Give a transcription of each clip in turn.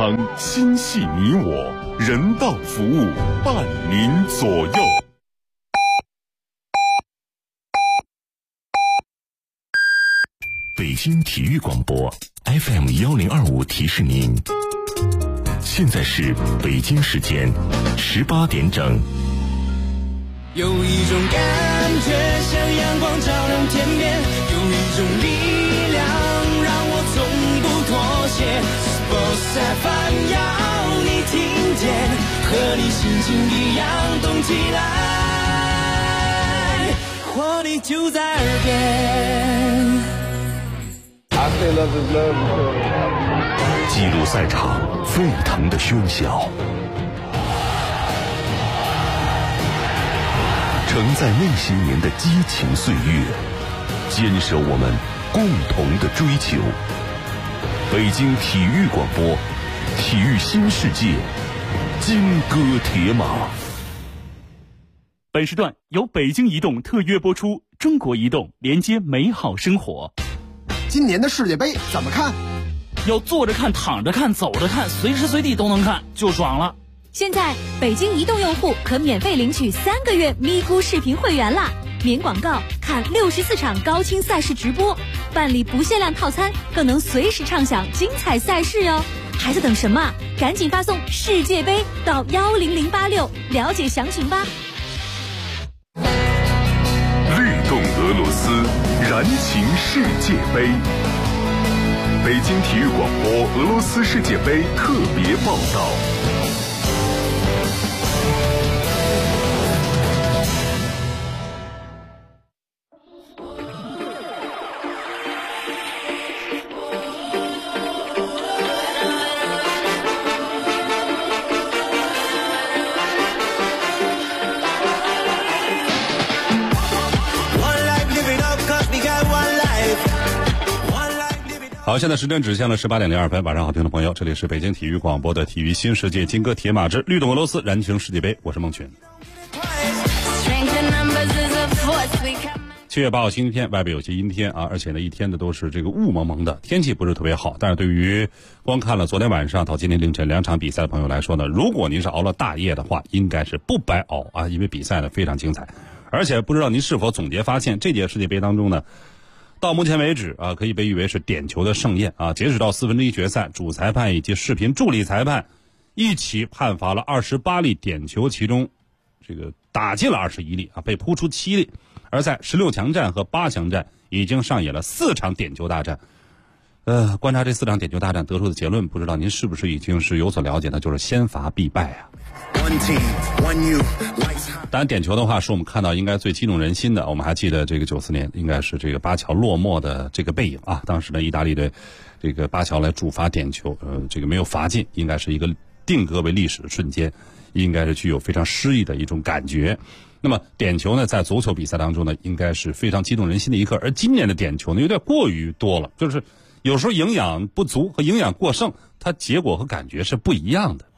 康心系你我，人道服务伴您左右。北京体育广播 FM1025提示您，现在是北京时间18点整。 有一种感觉像阳光照亮天边，有一种力量让我从不妥协。Sports FM 要你听见，和你心情一样动起来，活力就在耳边。 记录赛场沸腾的喧嚣，承载那些年的激情岁月，坚守我们共同的追求。北京体育广播，体育新世界，金戈铁马。 本时段由北京移动特约播出，中国移动连接美好生活。 今年的世界杯怎么看？ 要坐着看、躺着看、走着看，随时随地都能看，就爽了。 现在北京移动用户可免费领取3个月咪咕视频会员啦，免广告看64场高清赛事直播，办理不限量套餐，更能随时畅享精彩赛事哟！还在等什么？赶紧发送世界杯到10086了解详情吧。 律动俄罗斯，燃情世界杯。北京体育广播俄罗斯世界杯特别报道。 好，现在时间指向了18点02分，晚上好，听众朋友，这里是北京体育广播的体育新世界金戈铁马之律动俄罗斯燃情世界杯，我是孟群。7月8号星期天，外边有些阴天啊，而且呢一天的都是这个雾蒙蒙的，天气不是特别好。但是对于光看了昨天晚上到今天凌晨2场比赛的朋友来说呢，如果您是熬了大夜的话，应该是不白熬啊，因为比赛呢非常精彩。而且不知道您是否总结发现，这届世界杯当中呢，到目前为止啊，可以被誉为是点球的盛宴啊！截止到1/4决赛，主裁判以及视频助理裁判一起判罚了28粒点球，其中这个打进了21粒啊，被扑出7粒。而在16强战和8强战已经上演了4场点球大战。观察这4场点球大战得出的结论，不知道您是不是已经是有所了解呢？就是先罚必败啊！当然点球的话是我们看到应该最激动人心的，我们还记得这个94年应该是这个巴乔落寞的这个背影啊，当时呢意大利队这个巴乔来主罚点球，这个没有罚进，应该是一个定格为历史的瞬间，应该是具有非常诗意的一种感觉。那么点球呢在足球比赛当中呢应该是非常激动人心的一刻，而今年的点球呢有点过于多了，就是有时候营养不足和营养过剩，它结果和感觉是不一样的。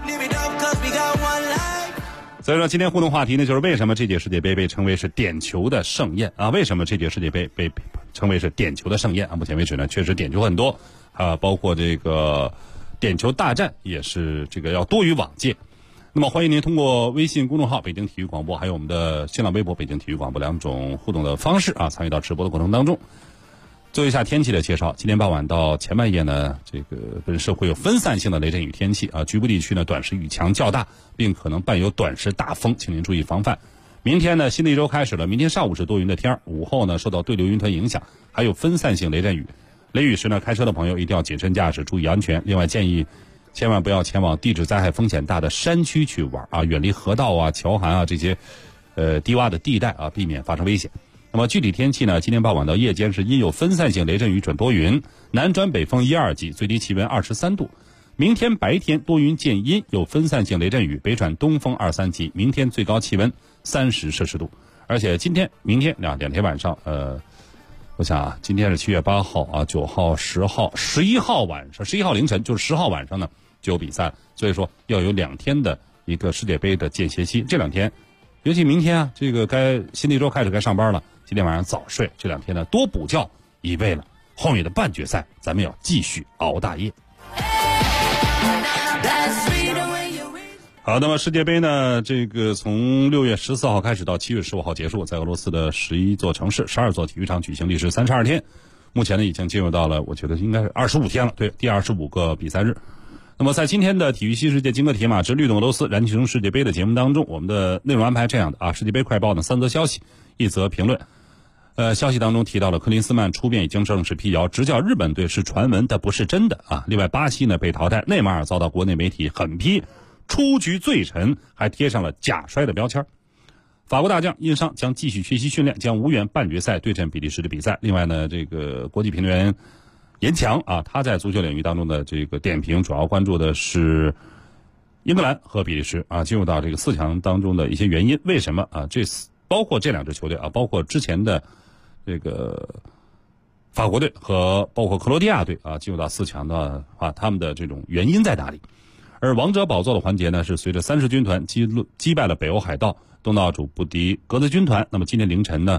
所以说今天互动话题呢就是为什么这届世界杯被称为是点球的盛宴啊？为什么这届世界杯被称为是点球的盛宴啊？目前为止呢确实点球很多啊，包括这个点球大战也是这个要多于往届。那么欢迎您通过微信公众号北京体育广播还有我们的新浪微博北京体育广播2种互动的方式啊，参与到直播的过程当中。做一下天气的介绍，今天傍晚到前半夜呢，这个本市会有分散性的雷阵雨天气啊，局部地区呢短时雨强较大，并可能伴有短时大风，请您注意防范。明天呢，新的一周开始了，明天上午是多云的天，午后呢受到对流云团影响，还有分散性雷阵雨。雷雨时呢，开车的朋友一定要谨慎驾驶，注意安全。另外建议千万不要前往地质灾害风险大的山区去玩啊，远离河道啊、桥涵啊这些低洼的地带啊，避免发生危险。那么具体天气呢，今天傍晚到夜间是阴有分散性雷阵雨转多云，南转北风1、2级，最低气温23度。明天白天多云见阴，有分散性雷阵雨，北转东风2、3级，明天最高气温30摄氏度。而且今天、明天两天晚上，我想啊，今天是7月8号啊，9号、10号、11号晚上，11号凌晨就是10号晚上呢就有比赛，所以说要有2天的一个世界杯的间歇期。这2天，尤其明天啊，这个该新的一周开始该上班了，今天晚上早睡，这2天呢多补觉，以为了后面的半决赛咱们要继续熬大夜。 好，那么世界杯呢，这个从6月14号开始到7月15号结束，在俄罗斯的11座城市12座体育场举行，历时32天。目前呢，已经进入到了我觉得应该是25天了，对，第25个比赛日。那么在今天的体育新世界金戈铁马之律动俄罗斯燃情世界杯的节目当中，我们的内容安排这样的啊，世界杯快报呢3则消息，1则评论。消息当中提到了克林斯曼出面已经正式辟谣，执教日本队是传闻，但不是真的啊。另外，巴西呢被淘汰，内马尔遭到国内媒体狠批，出局罪臣，还贴上了假摔的标签。法国大将因伤将继续缺席训练，将无缘半决赛对阵比利时的比赛。另外呢，这个国际评论员严强啊，他在足球领域当中的这个点评主要关注的是英格兰和比利时啊，进入到这个4强当中的一些原因，为什么啊？包括这2支球队啊，包括之前的这个法国队和包括克罗地亚队啊，进入到4强的话，他们的这种原因在哪里？而王者宝座的环节呢，是随着30军团击败了北欧海盗、东道主不敌格子军团。那么今天凌晨呢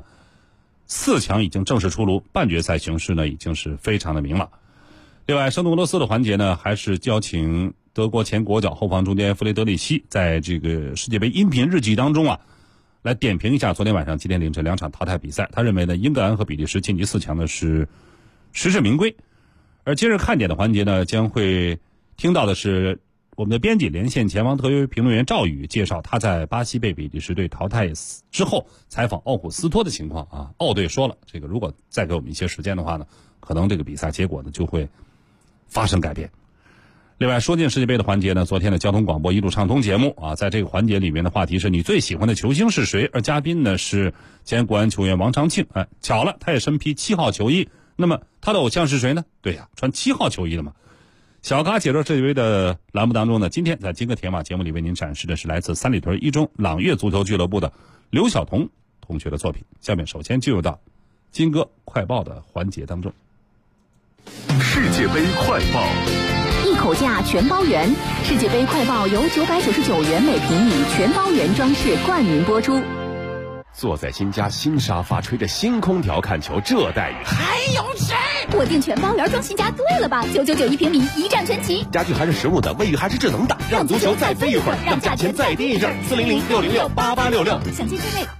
，4强已经正式出炉，半决赛形势呢已经是非常的明朗。另外，声东俄罗斯的环节呢，还是邀请德国前国脚后防中间弗雷德里希在这个世界杯音频日记当中啊，来点评一下昨天晚上、今天凌晨2场淘汰比赛。他认为呢，英格兰和比利时晋级4强呢是实至名归。而今日看点的环节呢，将会听到的是我们的编辑连线前方特约评论员赵宇介绍他在巴西被比利时队淘汰之后采访奥古斯托的情况啊。奥队说了，这个如果再给我们一些时间的话呢，可能这个比赛结果呢就会发生改变。另外，说进世界杯的环节呢，昨天的交通广播一路畅通节目啊，在这个环节里面的话题是你最喜欢的球星是谁？而嘉宾呢是前国安球员王长庆。巧了，他也身披7号球衣。那么他的偶像是谁呢？对呀，穿7号球衣的嘛。小咖解说世界杯的栏目当中呢，今天在金戈铁马节目里为您展示的是来自三里屯一中朗月足球俱乐部的刘晓彤同学的作品。下面首先进入到金戈快报的环节当中。 世界杯快报， 一口价全包圆，世界杯快报由999元每平米全包圆装饰冠名播出。 坐在新家新沙发，吹着新空调看球，这待遇还有谁？我订全包圆装新家对了吧？999一平米，一站全齐。 家具还是实木的，卫浴还是智能的，让足球再飞一会儿，让价钱再低一阵。400-606-8866， 详情定位。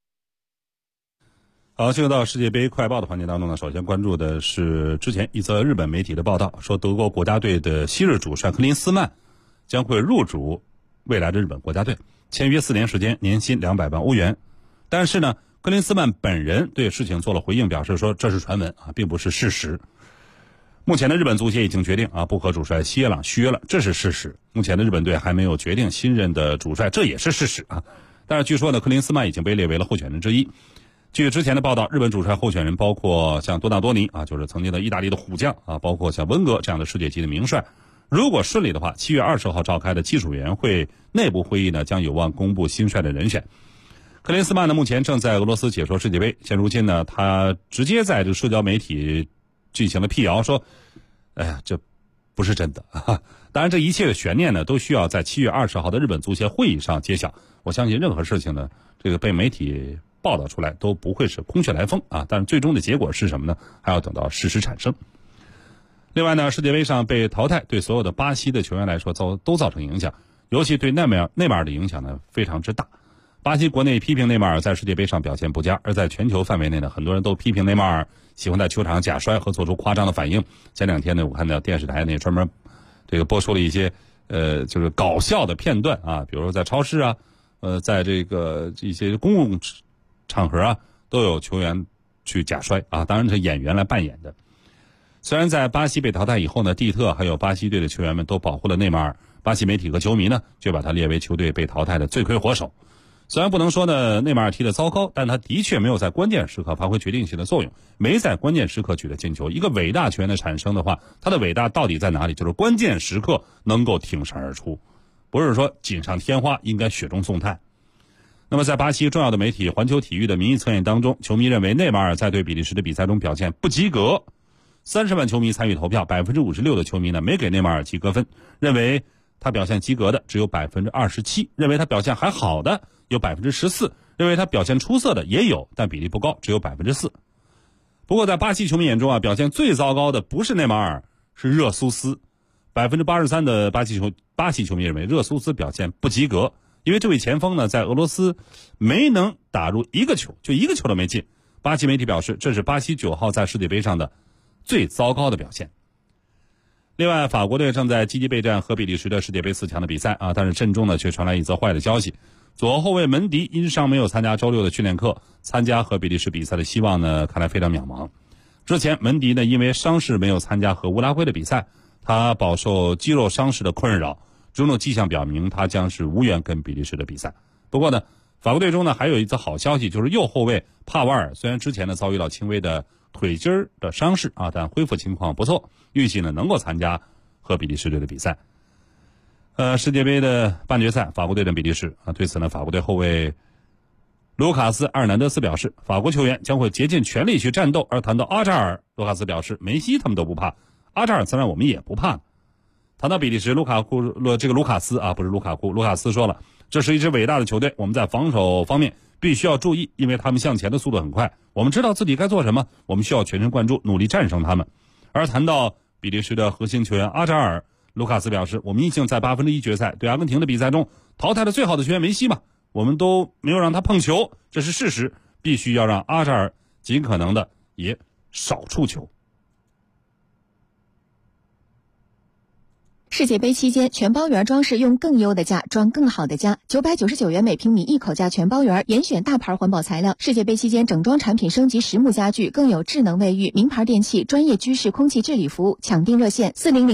好，进入到世界杯快报的环节当中呢，首先关注的是之前一则日本媒体的报道，说德国国家队的昔日主帅克林斯曼将会入主未来的日本国家队，签约4年时间，年薪200万欧元。但是呢，克林斯曼本人对事情做了回应，表示说这是传闻啊，并不是事实。目前的日本足协已经决定啊，不和主帅西耶朗续约了，这是事实。目前的日本队还没有决定新任的主帅，这也是事实啊。但是据说呢，克林斯曼已经被列为了候选人之一。据之前的报道，日本主帅候选人包括像多纳多尼啊，就是曾经的意大利的虎将啊，包括像温格这样的世界级的名帅。如果顺利的话，7月20号召开的技术委员会内部会议呢，将有望公布新帅的人选。克林斯曼呢，目前正在俄罗斯解说世界杯。现如今呢，他直接在这个社交媒体进行了辟谣，说：“哎呀，这不是真的啊！”当然，这一切的悬念呢，都需要在7月20号的日本足协会议上揭晓。我相信任何事情呢，这个被媒体报道出来都不会是空穴来风啊。但是最终的结果是什么呢？还要等到事实产生。另外呢，世界杯上被淘汰对所有的巴西的球员来说都造成影响，尤其对内马尔的影响呢非常之大。巴西国内批评内马尔在世界杯上表现不佳，而在全球范围内呢，很多人都批评内马尔喜欢在球场假摔和做出夸张的反应。前2天呢，我看到电视台呢专门这个播出了一些就是搞笑的片段啊，比如说在超市啊，在这个一些公共场合啊，都有球员去假摔啊，当然是演员来扮演的。虽然在巴西被淘汰以后呢，蒂特还有巴西队的球员们都保护了内马尔，巴西媒体和球迷呢却把他列为球队被淘汰的罪魁祸首。虽然不能说呢内马尔踢得糟糕，但他的确没有在关键时刻发挥决定性的作用，没在关键时刻取得进球。一个伟大球员的产生的话，他的伟大到底在哪里？就是关键时刻能够挺身而出，不是说锦上添花，应该雪中送炭。那么在巴西重要的媒体环球体育的民意测验当中，球迷认为内马尔在对比利时的比赛中表现不及格。30万球迷参与投票，56%的球迷呢没给内马尔及格分，认为他表现及格的只有27%，认为他表现还好的有14%，认为他表现出色的也有，但比例不高，只有4%。不过在巴西球迷眼中啊，表现最糟糕的不是内马尔，是热苏斯 83%的巴西球迷认为热苏斯表现不及格，因为这位前锋呢在俄罗斯没能打入一个球，就一个球都没进。巴西媒体表示，这是巴西9号在世界杯上的最糟糕的表现。另外，法国队正在积极备战和比利时的世界杯4强的比赛啊，但是阵中呢却传来一则坏的消息，左后卫门迪因伤没有参加周6的训练课，参加和比利时比赛的希望呢看来非常渺茫。之前门迪呢因为伤势没有参加和乌拉圭的比赛，他饱受肌肉伤势的困扰，种种迹象表明他将是无缘跟比利时的比赛。不过呢，法国队中呢还有一则好消息，就是右后卫帕瓦尔虽然之前呢遭遇到轻微的腿筋的伤势啊，但恢复情况不错，预计呢能够参加和比利时队的比赛。世界杯的半决赛，法国队的比利时啊，对此呢，法国队后卫卢卡斯·阿尔南德斯表示，法国球员将会竭尽全力去战斗。而谈到阿扎尔，卢卡斯表示，梅西他们都不怕，阿扎尔自然我们也不怕。谈到比利时，卢卡斯啊，不是卢卡库，卢卡斯说了，这是一支伟大的球队，我们在防守方面必须要注意，因为他们向前的速度很快，我们知道自己该做什么，我们需要全神贯注，努力战胜他们。而谈到比利时的核心球员阿扎尔，卢卡斯表示，我们已经在1/8决赛对阿根廷的比赛中淘汰了最好的球员梅西嘛，我们都没有让他碰球，这是事实，必须要让阿扎尔尽可能的也少触球。 世界杯期间，全包圆装饰用更优的价装更好的家，999元每平米一口价全包圆，严选大牌环保材料。世界杯期间，整装产品升级实木家具，更有智能卫浴、名牌电器、专业居室空气治理服务。抢订热线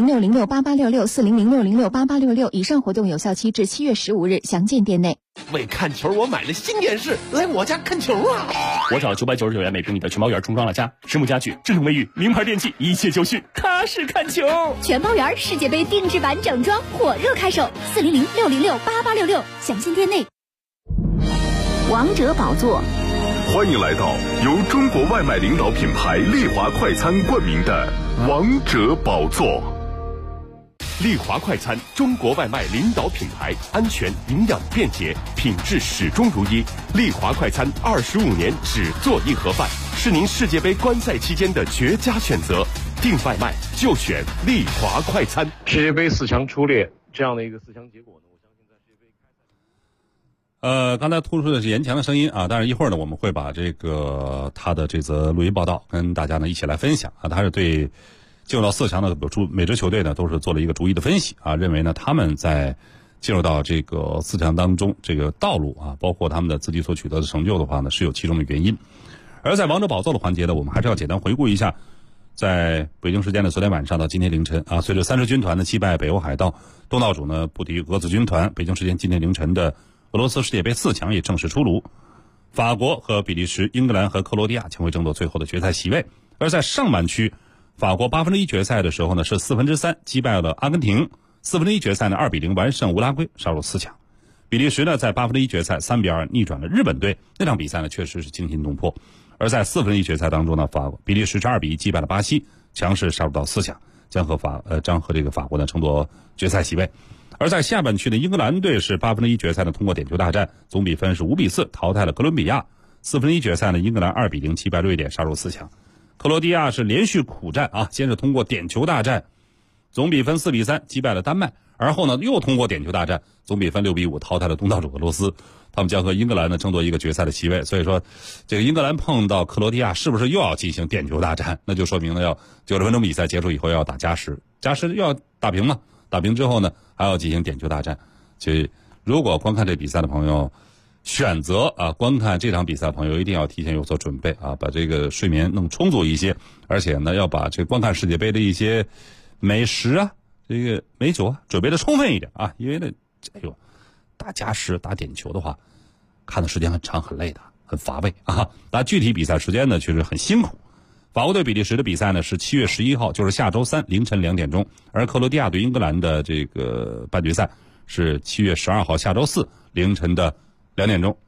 ：4006068866，4006068866。以上活动有效期至7月15日，详见店内。 为看球，我买了新电视，来我家看球啊！ 我找999元每平米的全包圆重装了家，实木家具、智能卫浴、名牌电器，一切就绪，踏实看球。 全包圆世界杯定制版整装火热开售，4006068866，详见店内。 王者宝座， 欢迎来到由中国外卖领导品牌丽华快餐冠名的王者宝座。丽华快餐，中国外卖领导品牌，安全、营养、便捷，品质始终如一。丽华快餐25年只做一盒饭，是您世界杯观赛期间的绝佳选择。订外卖就选丽华快餐。 世界杯4强出列这样的一个4强结果呢，我相信在世界杯刚才突出的是严强的声音啊，但是一会儿呢，我们会把这个他的这则录音报道跟大家呢一起来分享啊。他是对进入到4强的每支球队呢都是做了一个逐一的分析啊，认为呢他们在进入到这个4强当中这个道路啊，包括他们的自己所取得的成就的话呢，是有其中的原因。而在王者宝座的环节呢，我们还是要简单回顾一下，在北京时间的昨天晚上到今天凌晨啊，随着30军团的击败北欧海盗，东道主呢不敌俄子军团，北京时间今天凌晨的俄罗斯世界杯4强也正式出炉，法国和比利时、英格兰和克罗地亚将会争夺最后的决赛席位。而在上半区，法国1/8决赛的时候呢是3/4击败了阿根廷，1/4决赛呢2-0完胜乌拉圭，杀入4强。比利时呢在1/8决赛3-2逆转了日本队，那场比赛呢确实是惊心动魄。而在4/1决赛当中呢，比利时是2-1击败了巴西，强势杀入到4强，将和这个法国呢争夺决赛席位。而在下半区的英格兰队是1/8决赛呢通过点球大战，总比分是5-4淘汰了哥伦比亚。4/1决赛呢，英格兰2-0击败瑞典，杀入4强。克罗地亚是连续苦战啊，先是通过点球大战，总比分4-3击败了丹麦，而后呢又通过点球大战，总比分6-5淘汰了东道主俄罗斯。他们将和英格兰呢争夺一个决赛的席位。所以说，这个英格兰碰到克罗地亚是不是又要进行点球大战？那就说明了要90分钟比赛结束以后要打加时，加时要打平嘛，打平之后呢还要进行点球大战。所以如果观看这比赛的朋友选择啊观看这场比赛的朋友一定要提前有所准备啊，把这个睡眠弄充足一些，而且呢要把这观看世界杯的一些美食啊、这个美酒啊准备的充分一点啊，因为呢，打加时打点球的话，看的时间很长很累的，很乏味啊。那具体比赛时间呢确实很辛苦。法国对比利时的比赛呢是7月11号，就是下周3凌晨2点钟，而克罗地亚对英格兰的这个半决赛是7月12号下周4凌晨的2点钟。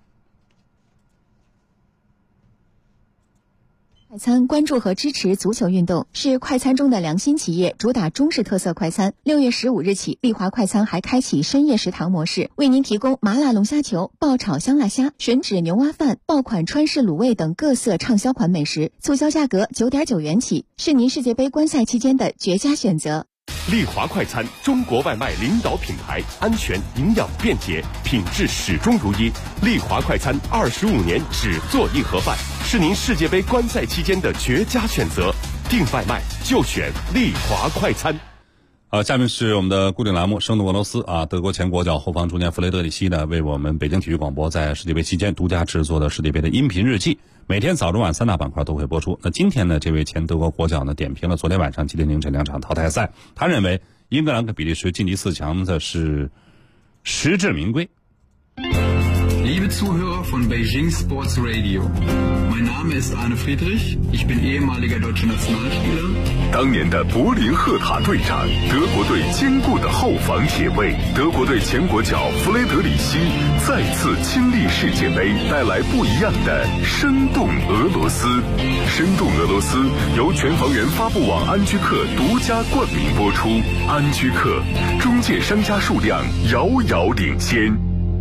快餐关注和支持足球运动，是快餐中的良心企业，主打中式特色快餐。6月15日起，丽华快餐还开启深夜食堂模式，为您提供麻辣龙虾球、爆炒香辣虾、吮指牛蛙饭、爆款川式卤味等各色畅销款美食，促销价格9.9元起，是您世界杯观赛期间的绝佳选择。 利华快餐，中国外卖领导品牌，安全、营养、便捷，品质始终如一。利华快餐25年只做硬盒饭，是您世界杯观赛期间的绝佳选择。订外卖就选利华快餐。 下面是我们的固定栏目《生动俄罗斯》啊，德国前国脚后防中坚弗雷德里希呢，为我们北京体育广播在世界杯期间独家制作的世界杯的音频日记，每天早中晚3大板块都会播出。那今天呢，这位前德国国脚呢，点评了昨天晚上、今天凌晨2场淘汰赛，他认为英格兰和比利时晋级4强的是实至名归。 Liebe Zuhörer von Beijing Sports Radio, mein Name ist Arne Friedrich, ich bin ehemaliger deutscher Nationalspieler. 当年的柏林赫塔队长，德国队坚固的后防铁卫，德国队前国脚弗雷德里希再次亲历世界杯，带来不一样的生动俄罗斯。生动俄罗斯由全房源发布网安居客独家冠名播出，安居客中介商家数量遥遥领先。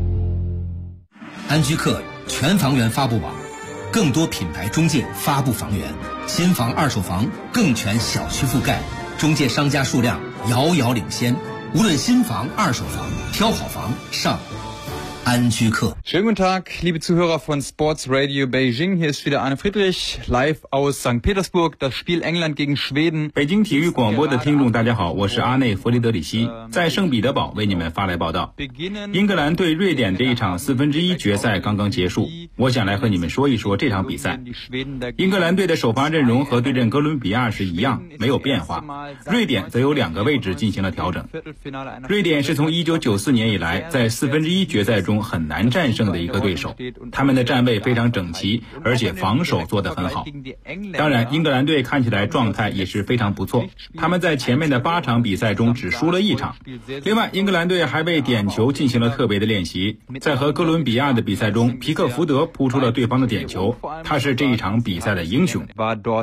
安居客全房源发布网，更多品牌中介发布房源，新房二手房更全小区覆盖，中介商家数量遥遥领先。无论新房二手房，挑好房上安居客。 Schönen guten Tag, liebe Zuhörer von Sports Radio Beijing. Hier ist wieder Arne Friedrich, live aus St. Petersburg. Das Spiel England gegen Schweden. 北京体育广播的听众大家好，我是阿内弗雷德里希，在圣彼得堡为你们发来报道。英格兰对瑞典这一场1/4决赛刚刚结束，我想来和你们说一说这场比赛。英格兰队的首发阵容和对阵哥伦比亚是一样，没有变化。瑞典则有2个位置进行了调整。瑞典是从1994年以来在1/4决赛中很难战胜的一个对手，他们的站位非常整齐，而且防守做得很好。当然，英格兰队看起来状态也是非常不错，他们在前面的8场比赛中只输了1场。另外，英格兰队还为点球进行了特别的练习，在和哥伦比亚的比赛中，皮克福德扑出了对方的点球，他是这一场比赛的英雄。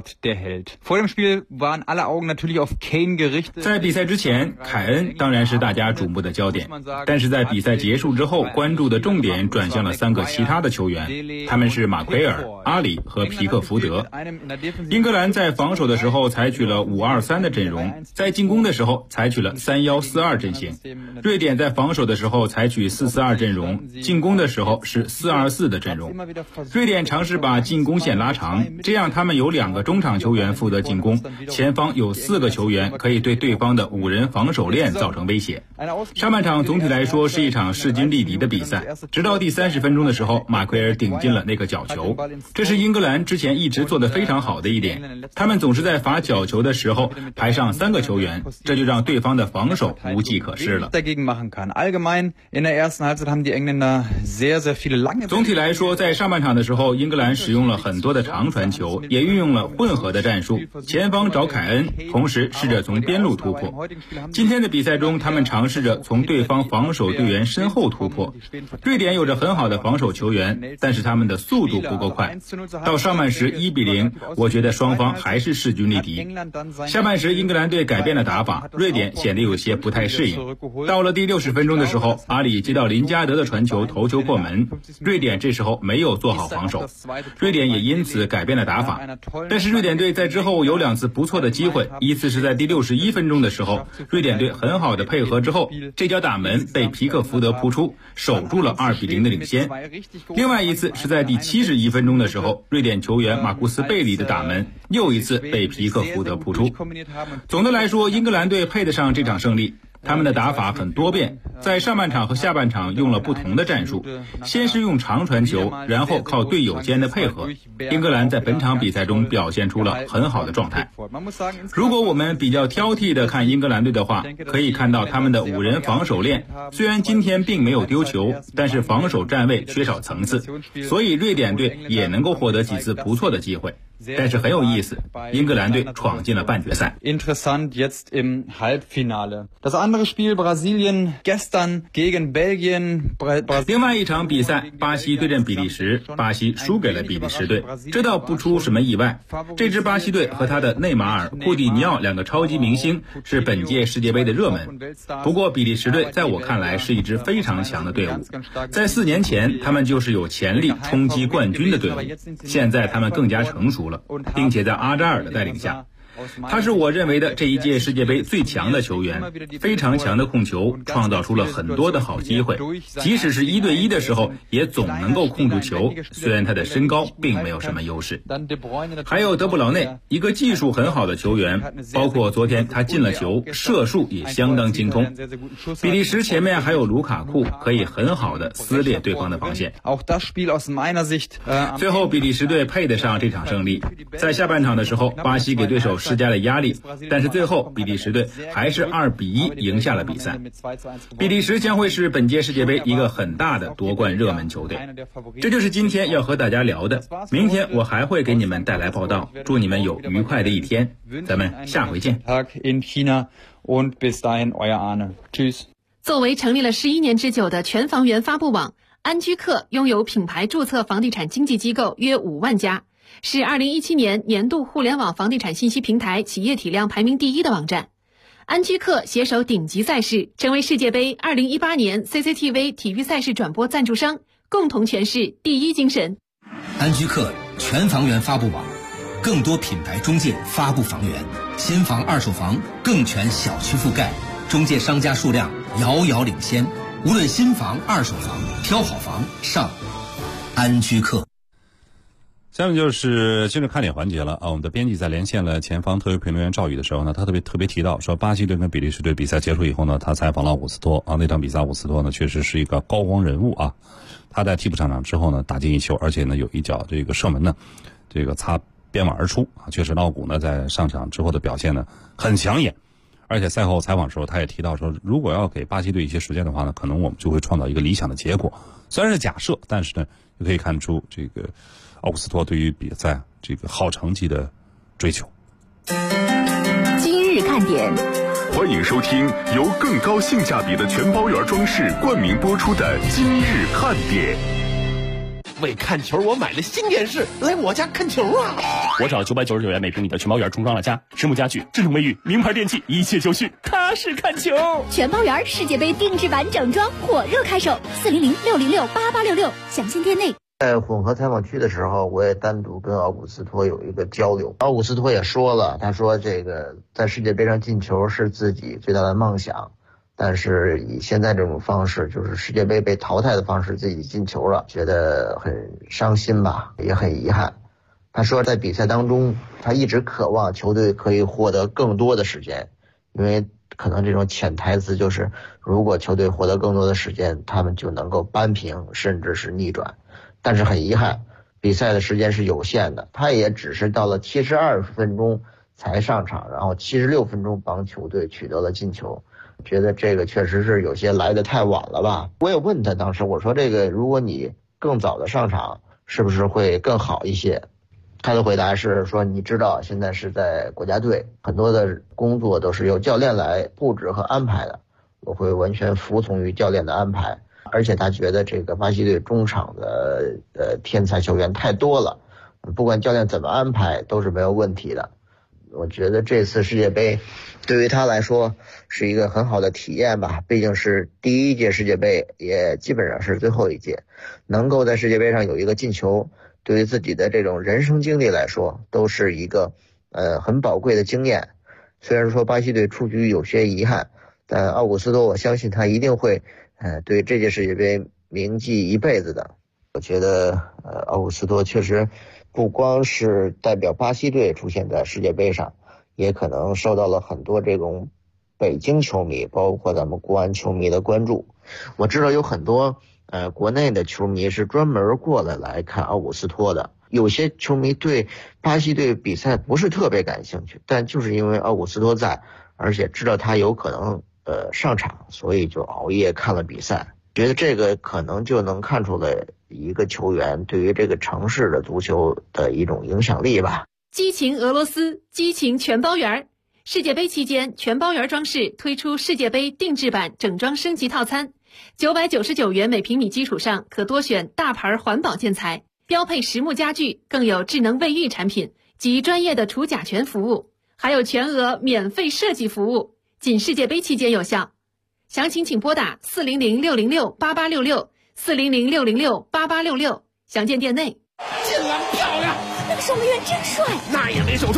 在比赛之前，凯恩当然是大家瞩目的焦点，但是在比赛结束之后，关注的重点转向了3个其他的球员，他们是马奎尔、阿里和皮克福德。英格兰在防守的时候采取了5-2-3的阵容，在进攻的时候采取了3-1-4-2阵型。瑞典在防守的时候采取4-4-2阵容，进攻的时候是4-2-4的阵容。瑞典尝试把进攻线拉长，这样他们有2个中场球员负责进攻，前方有4个球员可以对对方的5人防守链造成威胁。上半场总体来说是一场势均力敌的比赛，直到第30分钟的时候，马奎尔顶进了那个角球，这是英格兰之前一直做得非常好的一点，他们总是在罚角球的时候排上3个球员，这就让对方的防守无计可施了。总体来说，在上半场的时候，英格兰使用了很多的长传球，也运用了混合的战术，前方找凯恩，同时试着从边路突破。今天的比赛中，他们尝试着从对方防守队员身后突破。瑞典有着很好的防守球员，但是他们的速度不够快。到上半时1-0，我觉得双方还是势均力敌。下半时英格兰队改变了打法，瑞典显得有些不太适应。到了第60分钟的时候，阿里接到林加德的传球头球破门，瑞典这时候没有做好防守，瑞典也因此改变了打法。但是瑞典队在之后有2次不错的机会，一次是在第61分钟的时候，瑞典队很好的配合之后，这脚打门被皮克福德扑出，守住了2-0的领先。另外一次是在第71分钟的时候，瑞典球员马库斯贝里的打门又一次被皮克福德扑出。总的来说，英格兰队配得上这场胜利。他们的打法很多变，在上半场和下半场用了不同的战术，先是用长传球，然后靠队友间的配合。英格兰在本场比赛中表现出了很好的状态。如果我们比较挑剔的看英格兰队的话，可以看到他们的5人防守链虽然今天并没有丢球，但是防守站位缺少层次，所以瑞典队也能够获得几次不错的机会。但是很有意思，英格兰队闯进了半决赛。 Interessant jetzt im Halbfinale. Das andere Spiel Brasilien gestern gegen Belgien. 另外一场比赛，巴西对阵比利时，巴西输给了比利时队，这倒不出什么意外。这支巴西队和他的内马尔、库蒂尼奥2个超级明星是本届世界杯的热门。不过比利时队在我看来是一支非常强的队伍，在4年前他们就是有潜力冲击冠军的队伍，现在他们更加成熟了，并且在阿扎尔的带领下， 他是我认为的这一届世界杯最强的球员，非常强的控球，创造出了很多的好机会，即使是1对1的时候也总能够控住球，虽然他的身高并没有什么优势。还有德布劳内，一个技术很好的球员，包括昨天他进了球，射术也相当精通。比利时前面还有卢卡库，可以很好的撕裂对方的防线。最后比利时队配得上这场胜利。在下半场的时候，巴西给对手施加了压力，但是最后比利时队还是2-1赢下了比赛。比利时将会是本届世界杯一个很大的夺冠热门球队。这就是今天要和大家聊的，明天我还会给你们带来报道，祝你们有愉快的一天，咱们下回见。 作为成立了11年之久的全房源发布网，安居客拥有品牌注册房地产经纪机构约5万家，是2017年年度互联网房地产信息平台企业体量排名第1的网站。安居客携手顶级赛事，成为世界杯2018年 CCTV 体育赛事转播赞助商，共同诠释第一精神。 安居客全房源发布网，更多品牌中介发布房源，新房二手房更全小区覆盖，中介商家数量遥遥领先，无论新房二手房，挑好房上安居客。 下面就是今日看点环节了啊！我们的编辑在连线了前方特约评论员赵宇的时候呢，他特别提到说，巴西队跟比利时队比赛结束以后呢，他采访了奥古斯托啊。那场比赛奥古斯托呢确实是一个高光人物啊。他在替补上场之后呢，打进一球，而且呢有一脚这个射门呢，这个擦边网而出啊。确实奥古呢在上场之后的表现呢很抢眼，而且赛后采访的时候他也提到说，如果要给巴西队一些时间的话呢，可能我们就会创造一个理想的结果。虽然是假设，但是呢就可以看出这个奥古斯托对于比赛这个好成绩的追求。 今日看点， 欢迎收听由更高性价比的全包圆装饰冠名播出的今日看点。 为看球，我买了新电视，来我家看球啊！ 我找999元每平米的全包圆重装了家，实木家具、智能卫浴、名牌电器，一切就绪，踏实看球。 全包圆世界杯定制版整装火热开售，400-606-8866，详情店内。 在混合采访区的时候，我也单独跟奥古斯托有一个交流。奥古斯托也说了，他说这个在世界杯上进球是自己最大的梦想，但是以现在这种方式，就是世界杯被淘汰的方式，自己进球了，觉得很伤心吧，也很遗憾。他说在比赛当中，他一直渴望球队可以获得更多的时间，因为可能这种潜台词就是，如果球队获得更多的时间，他们就能够扳平，甚至是逆转。但是很遗憾，比赛的时间是有限的，他也只是到了72分钟才上场，然后76分钟帮球队取得了进球，觉得这个确实是有些来得太晚了吧。我也问他，当时我说这个如果你更早的上场是不是会更好一些，他的回答是说，你知道现在是在国家队，很多的工作都是由教练来布置和安排的，我会完全服从于教练的安排。而且他觉得这个巴西队中场的天才球员太多了，不管教练怎么安排都是没有问题的。我觉得这次世界杯对于他来说是一个很好的体验吧，毕竟是第1届世界杯，也基本上是最后一届，能够在世界杯上有一个进球，对于自己的这种人生经历来说都是一个很宝贵的经验。虽然说巴西队出局有些遗憾，但奥古斯托我相信他一定会对这届世界杯铭记一辈子的。我觉得奥古斯托确实不光是代表巴西队出现在世界杯上，也可能受到了很多这种北京球迷包括咱们国安球迷的关注。我知道有很多国内的球迷是专门过来看奥古斯托的，有些球迷对巴西队比赛不是特别感兴趣，但就是因为奥古斯托在，而且知道他有可能上场，所以就熬夜看了比赛。觉得这个可能就能看出来一个球员对于这个城市的足球的一种影响力吧。 激情俄罗斯，激情全包圆。世界杯期间，全包圆装饰推出世界杯定制版整装升级套餐，999元每平米基础上可多选大牌环保建材，标配实木家具，更有智能卫浴产品及专业的除甲醛服务，还有全额免费设计服务，仅世界杯期间有效。详情请拨打400-606-8866，400-606-8866，详见店内。 进了，漂亮！ 那个守门员真帅， 那也没守住。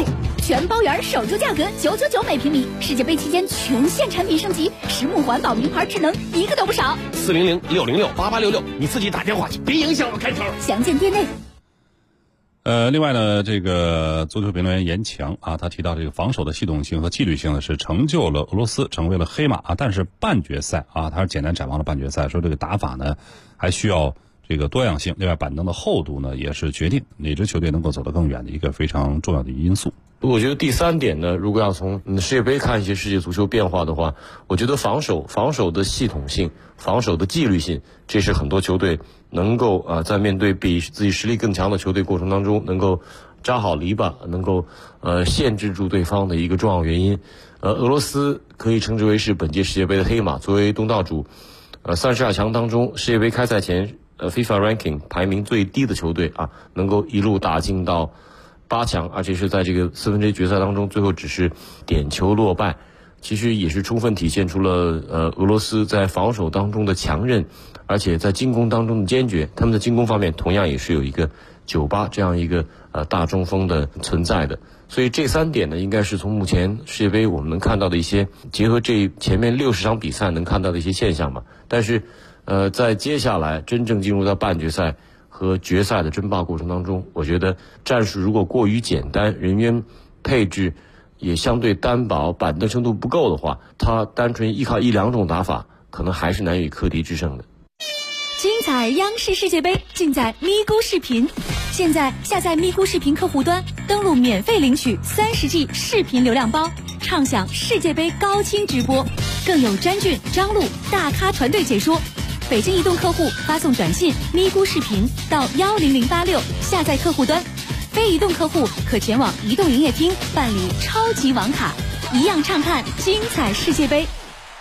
全包圆守住价格999每平米。世界杯期间全线产品升级，实木环保名牌智能一个都不少。 400-606-8866，你自己打电话去，别影响我开头。 详见店内。 另外呢，这个足球评论员严强啊，他提到这个防守的系统性和纪律性呢，是成就了俄罗斯成为了黑马啊。但是半决赛啊，他是简单展望了半决赛，说这个打法呢还需要这个多样性。另外，板凳的厚度呢，也是决定哪支球队能够走得更远的一个非常重要的因素。 我觉得第3点呢，如果要从世界杯看一些世界足球变化的话，我觉得防守的系统性、防守的纪律性，这是很多球队能够在面对比自己实力更强的球队过程当中，能够扎好篱笆，能够限制住对方的一个重要原因。俄罗斯可以称之为是本届世界杯的黑马，作为东道主，32强当中世界杯开赛前FIFA ranking 排名最低的球队啊，能够一路打进到8强，而且是在这个4分之一决赛当中，最后只是点球落败，其实也是充分体现出了俄罗斯在防守当中的强韧，而且在进攻当中的坚决。他们的进攻方面同样也是有一个98这样一个大中锋的存在的。所以这3点呢，应该是从目前世界杯我们能看到的一些，结合这前面60场比赛能看到的一些现象吧。但是在接下来真正进入到半决赛和决赛的争霸过程当中，我觉得战术如果过于简单，人员配置也相对单薄，板凳深度不够的话，他单纯依靠1-2种打法，可能还是难以克敌制胜的。 精彩央视世界杯尽在咪咕视频。现在下载咪咕视频客户端，登录免费领取30G 视频流量包，畅享世界杯高清直播，更有詹俊、张璐大咖团队解说。北京移动客户发送短信咪咕视频到10086下载客户端，非移动客户可前往移动营业厅办理超级网卡，一样畅看精彩世界杯。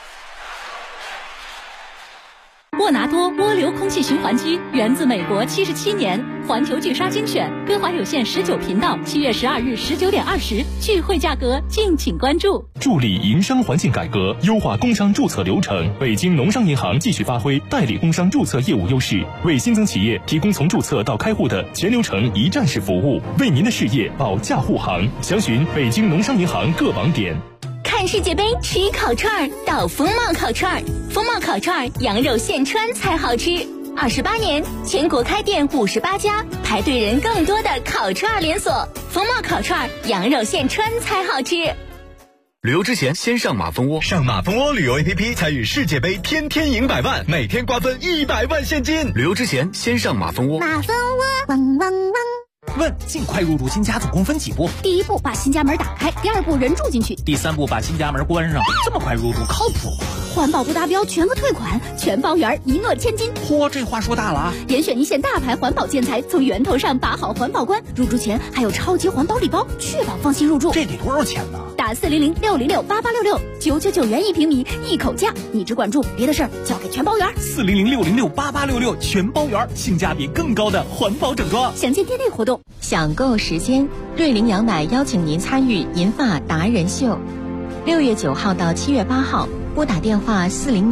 沃拿多涡流空气循环机源自美国77年，环球巨鲨精选，歌华有线19频道，7月12日19点20，聚会价格敬请关注。 助力营商环境改革，优化工商注册流程。北京农商银行继续发挥代理工商注册业务优势，为新增企业提供从注册到开户的全流程一站式服务，为您的事业保驾护航。详询北京农商银行各网点。 看世界杯吃烤串到风貌烤串，风貌烤串羊肉现穿才好吃。28年，全国开店58家，排队人更多的烤串连锁。风貌烤串羊肉现穿才好吃。 旅游之前先上马蜂窝，上马蜂窝旅游 APP 参与世界杯，天天赢100万，每天瓜分100万现金。旅游之前先上马蜂窝。 马蜂窝汪汪汪。 问尽快入住新家总共分几步？ 第1步把新家门打开，第2步人住进去， 第3步把新家门关上。这么快入住靠谱吗？ 环保不达标全额退款，全包圆一诺千金。 嚯，这话说大了啊！ 严选一线大牌环保建材，从源头上把好环保关。入住前还有超级环保礼包，确保放心入住。 这得多少钱呢？ 打400-606-8866，999元1平米，一口价。你只管住，别的事儿交给全包圆。 400-606-8866，全包圆，性价比更高的环保整装。 详见店内活动。 享购时间，瑞麟羊奶邀请您参与银发达人秀，6月9号到7月8号，拨打电话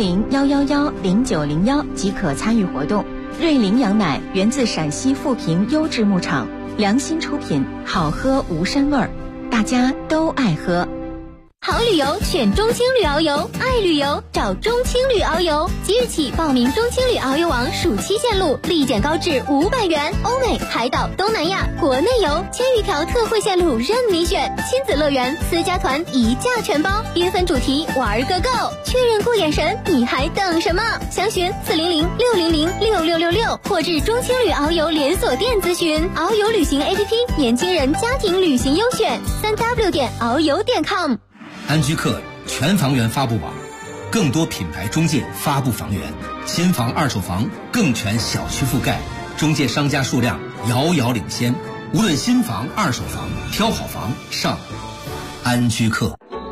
400-111-0901即可参与活动。瑞麟羊奶源自陕西富平优质牧场，良心出品，好喝无膻味儿，大家都爱喝。 好旅游选中青旅遨游，爱旅游找中青旅遨游。即日起报名中青旅遨游网暑期线路，立减高至500元，欧美、海岛、东南亚、国内游1000余条特惠线路任你选，亲子乐园、私家团一价全包，缤纷主题玩个够。确认过眼神，你还等什么？详询400-600-6666或至中青旅遨游连锁店咨询。遨游旅行 APP 年轻人家庭旅行优选，3w.遨游.com。 安居客全房源发布网，更多品牌中介发布房源，新房、二手房更全小区覆盖，中介商家数量遥遥领先。无论新房、二手房，挑好房上安居客。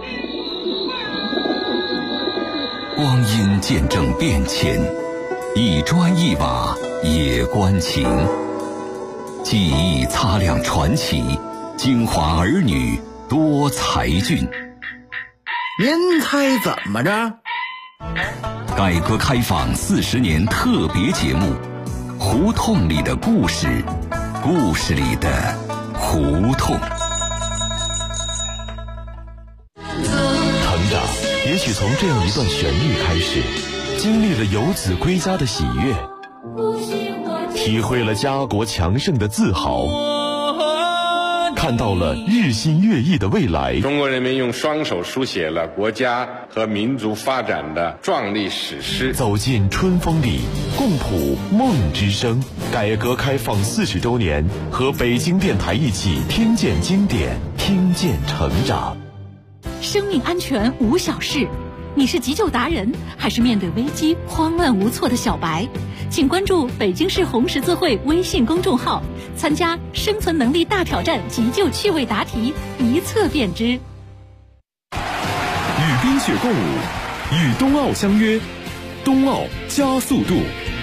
光阴见证变迁，一砖一瓦也关情。记忆擦亮传奇，京华儿女多才俊。 您猜怎么着？ 改革开放40年特别节目，胡同里的故事，故事里的胡同。 曲从这样一段旋律开始，经历了游子归家的喜悦，体会了家国强盛的自豪，看到了日新月异的未来。 中国人民用双手书写了国家和民族发展的壮丽史诗。 走进春风里，共谱梦之声。改革开放40周年，和北京电台一起听见经典，听见成长。 生命安全无小事，你是急救达人，还是面对危机慌乱无措的小白？请关注北京市红十字会微信公众号，参加生存能力大挑战急救趣味答题，一测便知。 与冰雪共舞，与冬奥相约，冬奥加速度。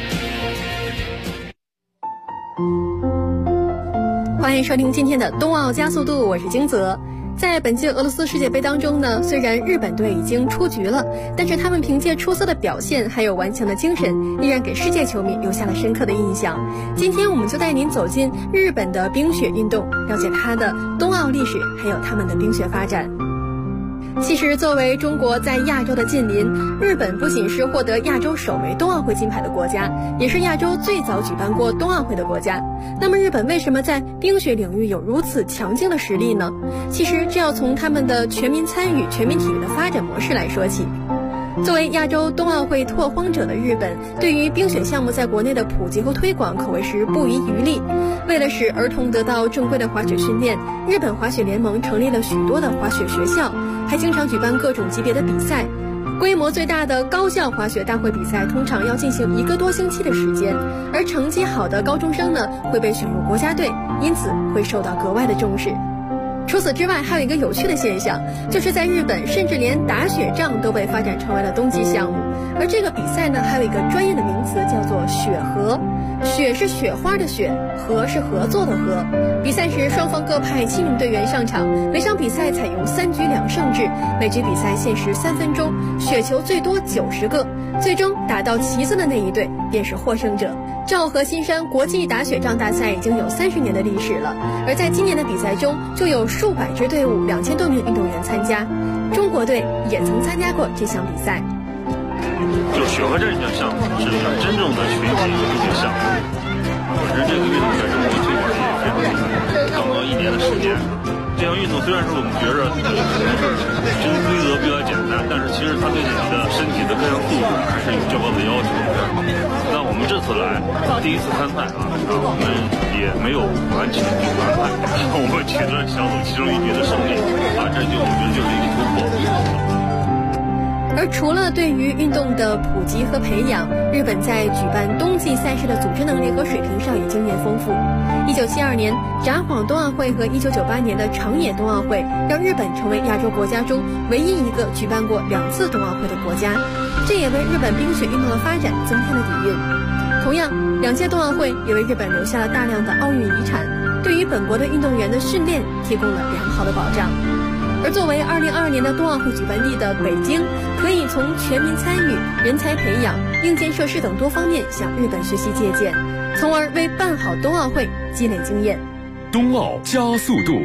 欢迎收听今天的冬奥加速度，我是金泽。在本届俄罗斯世界杯当中呢，虽然日本队已经出局了，但是他们凭借出色的表现还有顽强的精神，依然给世界球迷留下了深刻的印象。今天我们就带您走进日本的冰雪运动，了解它的冬奥历史，还有他们的冰雪发展。其实作为中国在亚洲的近邻，日本不仅是获得亚洲首枚冬奥会金牌的国家，也是亚洲最早举办过冬奥会的国家。那么日本为什么在冰雪领域有如此强劲的实力呢？其实这要从他们的全民参与、全民体育的发展模式来说起。作为亚洲冬奥会拓荒者的日本，对于冰雪项目在国内的普及和推广可谓是不遗余力。为了使儿童得到正规的滑雪训练，日本滑雪联盟成立了许多的滑雪学校，还经常举办各种级别的比赛。规模最大的高校滑雪大会比赛通常要进行1个多星期的时间，而成绩好的高中生呢会被选入国家队，因此会受到格外的重视。除此之外，还有一个有趣的现象，就是在日本，甚至连打雪仗都被发展成为了冬季项目。而这个比赛呢，还有一个专业的名词，叫做雪合。雪是雪花的雪，合是合作的合。比赛时，双方各派7名队员上场，每场比赛采用3局2胜制，每局比赛限时3分钟，雪球最多90个，最终打到旗子的那一队便是获胜者。昭和新山国际打雪仗大赛已经有30年的历史了，而在今年的比赛中，就有数百支队伍，2000多名运动员参加。中国队也曾参加过这项比赛。 就雪合战这项项目是真正的群体的冰雪项目。我是这个运动在中国推广也非常厉害，刚刚1年的时间。这项运动虽然说我们觉着可能是规则比较简单，但是其实它对你的身体的各项素质还是有较高的要求。那我们这次来第一次参赛啊，我们也没有完全就完败，我们取得了小组其中1局的胜利啊，这就我觉得就是一个突破。 而除了对于运动的普及和培养，日本在举办冬季赛事的组织能力和水平上也经验丰富。1972年札幌冬奥会和1998年的长野冬奥会，让日本成为亚洲国家中唯一一个举办过2次冬奥会的国家，这也为日本冰雪运动的发展增添了底蕴。同样，2届冬奥会也为日本留下了大量的奥运遗产，对于本国的运动员的训练提供了良好的保障。而作为2022年的冬奥会举办地的北京，可以从全民参与、人才培养、硬件设施等多方面向日本学习借鉴，从而为办好冬奥会积累经验。 冬奥加速度。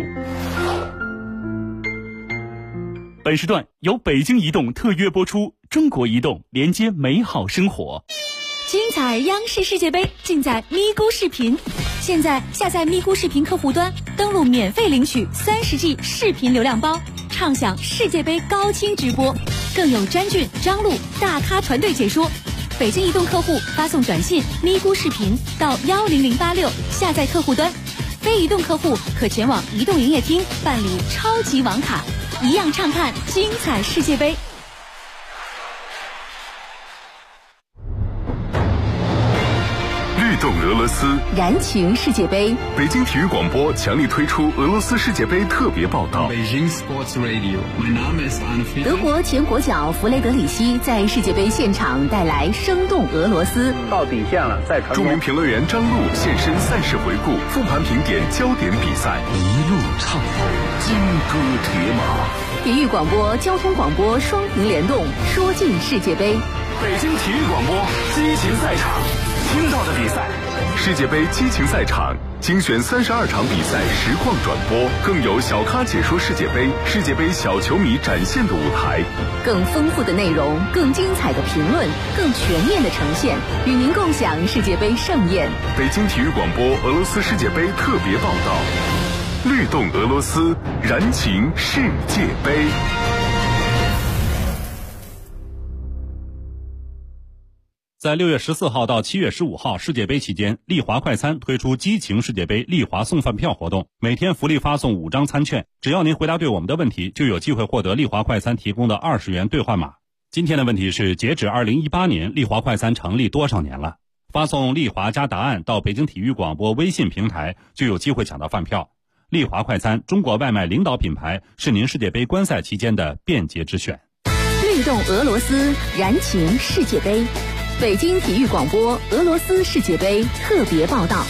本时段由北京移动特约播出，中国移动连接美好生活。 精彩央视世界杯尽在咪咕视频，现在下载咪咕视频客户端，登录免费领取30G 视频流量包，畅享世界杯高清直播，更有詹俊、张璐大咖团队解说。北京移动客户发送短信咪咕视频到10086下载客户端，非移动客户可前往移动营业厅办理超级网卡，一样畅看精彩世界杯。 律动俄罗斯， 燃情世界杯。 北京体育广播强力推出俄罗斯世界杯特别报道。 德国前国脚弗雷德里希在世界杯现场带来生动俄罗斯。 到底线了，再传。 著名评论员张璐现身赛事回顾，复盘评点焦点比赛，一路畅游，金戈铁马。 体育广播、交通广播双屏联动，说尽世界杯。 北京体育广播激情赛场。 听到的比赛。世界杯激情赛场，精选32场比赛实况转播，更有小咖解说世界杯，世界杯小球迷展现的舞台， 更丰富的内容，更精彩的评论，更全面的呈现，与您共享世界杯盛宴。 北京体育广播俄罗斯世界杯特别报道，律动俄罗斯，燃情世界杯。 在6月14号到7月15号世界杯期间，丽华快餐推出激情世界杯丽华送饭票活动，每天福利发送5张餐券，只要您回答对我们的问题，就有机会获得丽华快餐提供的20元兑换码。今天的问题是，截止2018年，丽华快餐成立多少年了？发送丽华加答案到北京体育广播微信平台，就有机会抢到饭票。丽华快餐，中国外卖领导品牌，是您世界杯观赛期间的便捷之选。 律动俄罗斯，燃情世界杯。北京体育广播俄罗斯世界杯特别报道。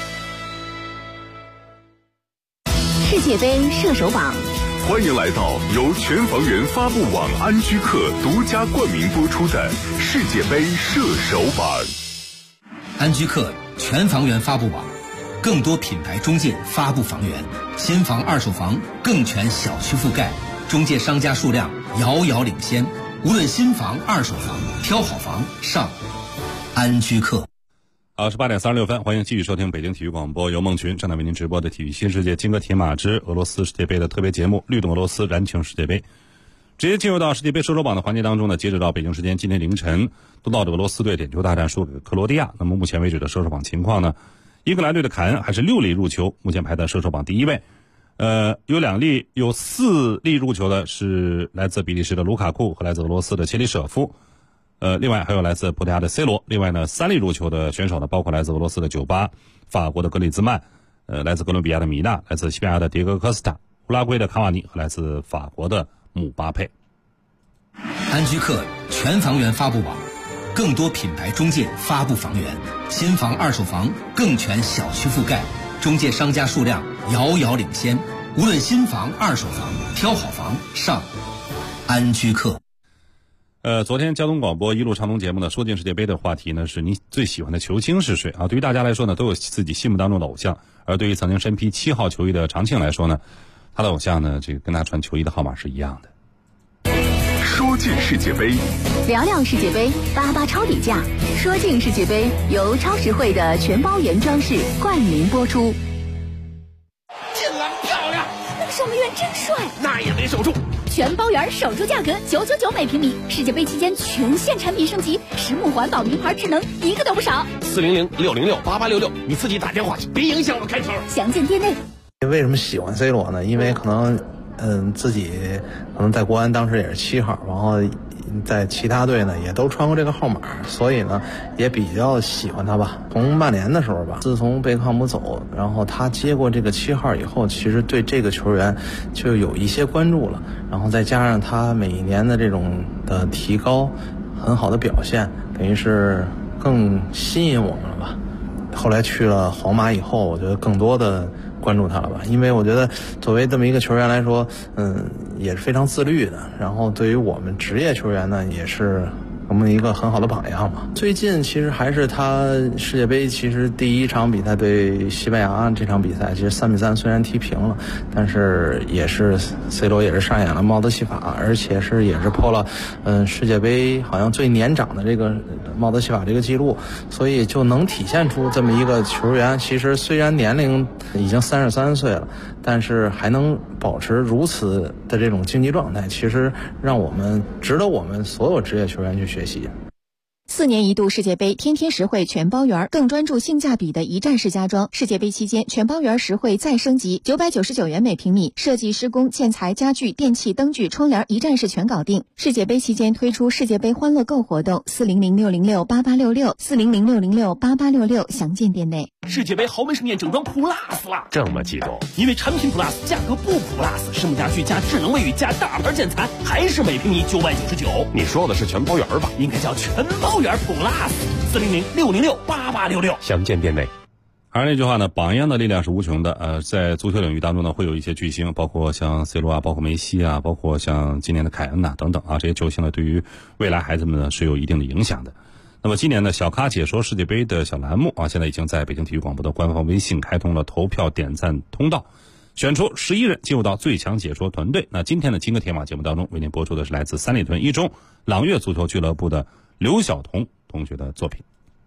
世界杯射手榜， 欢迎来到由全房源发布网安居客独家冠名播出的世界杯射手榜。 安居客全房源发布网，更多品牌中介发布房源，新房二手房更全小区覆盖，中介商家数量遥遥领先。无论新房二手房，挑好房上安居客。 好，是8点36分，欢迎继续收听北京体育广播由孟群正在为您直播的体育新世界金戈铁马之俄罗斯世界杯的特别节目，律动俄罗斯，燃情世界杯。直接进入到世界杯射手榜的环节当中呢，截止到北京时间今天凌晨，东道的俄罗斯队点球大战输给克罗地亚。那么目前为止的射手榜情况呢，英格兰队的凯恩还是6粒入球，目前排在射手榜第一位。有4粒入球的是来自比利时的卢卡库和来自俄罗斯的切里舍夫，另外还有来自葡萄牙的 C 罗。另外呢，3粒入球的选手呢，包括来自俄罗斯的98、法国的格里兹曼，来自哥伦比亚的米纳，来自西班牙的迭戈科斯塔，乌拉圭的卡瓦尼和来自法国的姆巴佩。 安居客全房源发布网，更多品牌中介发布房源，新房二手房更全小区覆盖，中介商家数量遥遥领先。无论新房二手房，挑好房上安居客。 昨天交通广播一路畅通节目呢，说进世界杯的话题呢是你最喜欢的球星是谁啊？对于大家来说呢，都有自己心目当中的偶像。而对于曾经身披7号球衣的常庆来说呢，他的偶像呢，这个跟他穿球衣的号码是一样的。 说进世界杯， 聊聊世界杯，88超底价。说进世界杯由超实惠的全包圆装饰冠名播出。 进篮漂亮， 那个守门员真帅， 那也没守住。 全包圆首出价格999每平米，世界杯期间全线产品升级，实木环保名牌智能一个都不少。 400-606-8866，你自己打电话去，别影响我开球。 详见店内。 为什么喜欢 C 罗呢？因为可能自己可能在国安当时也是7号，然后在其他队呢也都穿过这个号码，所以呢也比较喜欢他吧。从曼联的时候吧，自从贝克汉姆走，然后他接过这个7号以后，其实对这个球员就有一些关注了，然后再加上他每一年的这种的提高，很好的表现，等于是更吸引我们了吧。后来去了皇马以后，我觉得更多的关注他了吧，因为我觉得作为这么一个球员来说，也是非常自律的，然后对于我们职业球员呢，也是我们一个很好的榜样嘛。最近其实还是他世界杯，其实第一场比赛对西班牙这场比赛，其实3-3虽然踢平了，但是也是 C 罗也是上演了帽子戏法，而且也是破了世界杯好像最年长的这个帽子戏法这个记录，所以就能体现出这么一个球员，其实虽然年龄已经33岁了，但是还能保持如此的这种竞技状态，其实值得我们所有职业球员去学习。 4年一度世界杯，天天实惠全包圆，更专注性价比的一站式家装。世界杯期间，全包圆实惠再升级，999元每平米，设计、施工、建材、家具、电器、灯具、窗帘一站式全搞定。世界杯期间推出世界杯欢乐购活动，400-606-8866，400-606-8866，详见店内。 世界杯豪门盛宴整装 Plus 了， 这么激动？ 因为产品 Plus 价格不 Plus， 实木家具加智能卫浴加大牌建材，还是每平米999。 你说的是全包圆吧？ 应该叫全包圆 Plus，400-606-8866， 详见店内。 还是那句话呢，榜样的力量是无穷的。在足球领域当中呢，会有一些巨星，包括像 C 罗啊，包括梅西啊，包括像今年的凯恩呐等等啊，这些球星呢，对于未来孩子们呢是有一定的影响的。 那么今年呢，小咖解说世界杯的小栏目啊，现在已经在北京体育广播的官方微信开通了投票点赞通道，选出11人进入到最强解说团队。那今天的金戈铁马节目当中为您播出的是来自三里屯一中朗悦足球俱乐部的刘晓彤同学的作品。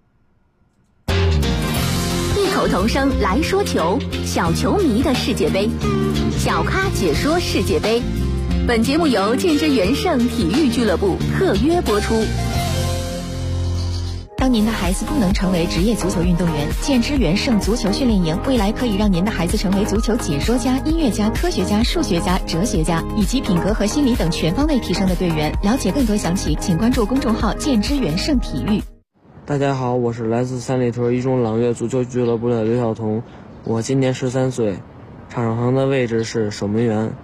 异口同声来说球，小球迷的世界杯，小咖解说世界杯。本节目由建之元盛体育俱乐部特约播出。 当您的孩子不能成为职业足球运动员，建之元盛足球训练营未来可以让您的孩子成为足球解说家、音乐家、科学家、数学家、哲学家，以及品格和心理等全方位提升的队员。了解更多详情，请关注公众号建之元盛体育。 大家好，我是来自三里屯一中朗悦足球俱乐部的刘晓彤，我今年13岁，场上的位置是守门员。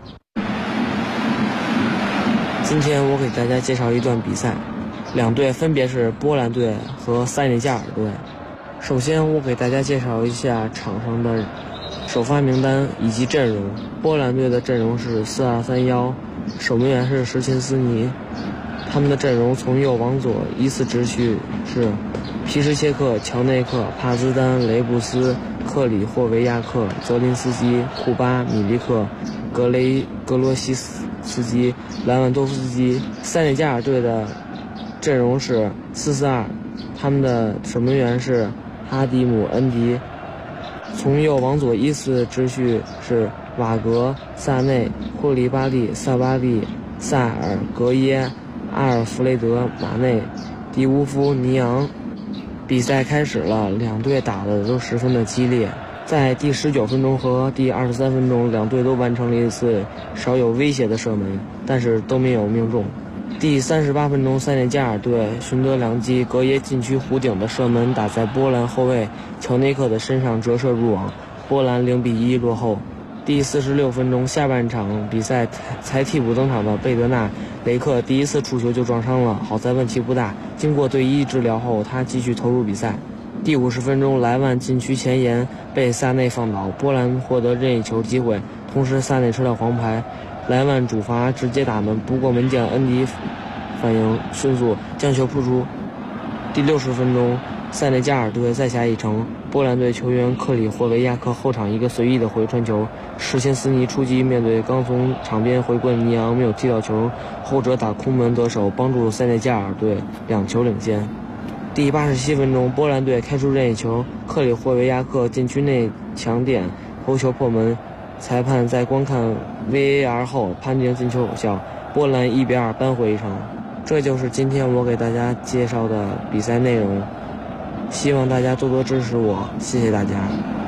今天我给大家介绍一段比赛，两队分别是波兰队和塞内加尔队。首先我给大家介绍一下场上的首发名单以及阵容。波兰队的阵容是4-2-3-1，守门员是什琴斯尼。他们的阵容从右往左依次直序是皮什切克、乔内克、帕兹丹、雷布斯、克里霍维亚克、泽林斯基、库巴、米利克、格罗西斯基、莱万多夫斯基。塞内加尔队的阵容是4-4-2，他们的守门员是哈迪姆、恩迪。从右往左依次直序是瓦格、萨内、库里巴利、萨巴利、塞尔、格耶、阿尔弗雷德、马内、迪乌夫、尼昂。比赛开始了，两队打的都十分的激烈。在第19分钟和第23分钟，两队都完成了一次少有威胁的射门，但是都没有命中。第38分钟，塞内加尔队寻得良机，格耶禁区弧顶的射门打在波兰后卫乔内克的身上折射入网，波兰0-1落后。第46分钟，下半场比赛才替补登场的贝德纳雷克第一次触球就撞伤了，好在问题不大，经过队医治疗后，他继续投入比赛。第50分钟，莱万禁区前沿被萨内放倒，波兰获得任意球机会，同时萨内吃了黄牌，莱万主罚直接打门，不过门将恩迪反应迅速将球扑出。第60分钟，塞内加尔队再下一城，波兰队球员克里霍维亚克后场一个随意的回传球，什琴斯尼出击，面对刚从场边回归的尼昂没有踢到球，后者打空门得手，帮助塞内加尔队2球领先。第87分钟，波兰队开出任意球，克里霍维亚克禁区内抢点头球破门，裁判在观看 VAR 后判定进球有效，波兰1-2扳回一城。这就是今天我给大家介绍的比赛内容，希望大家多多支持我，谢谢大家。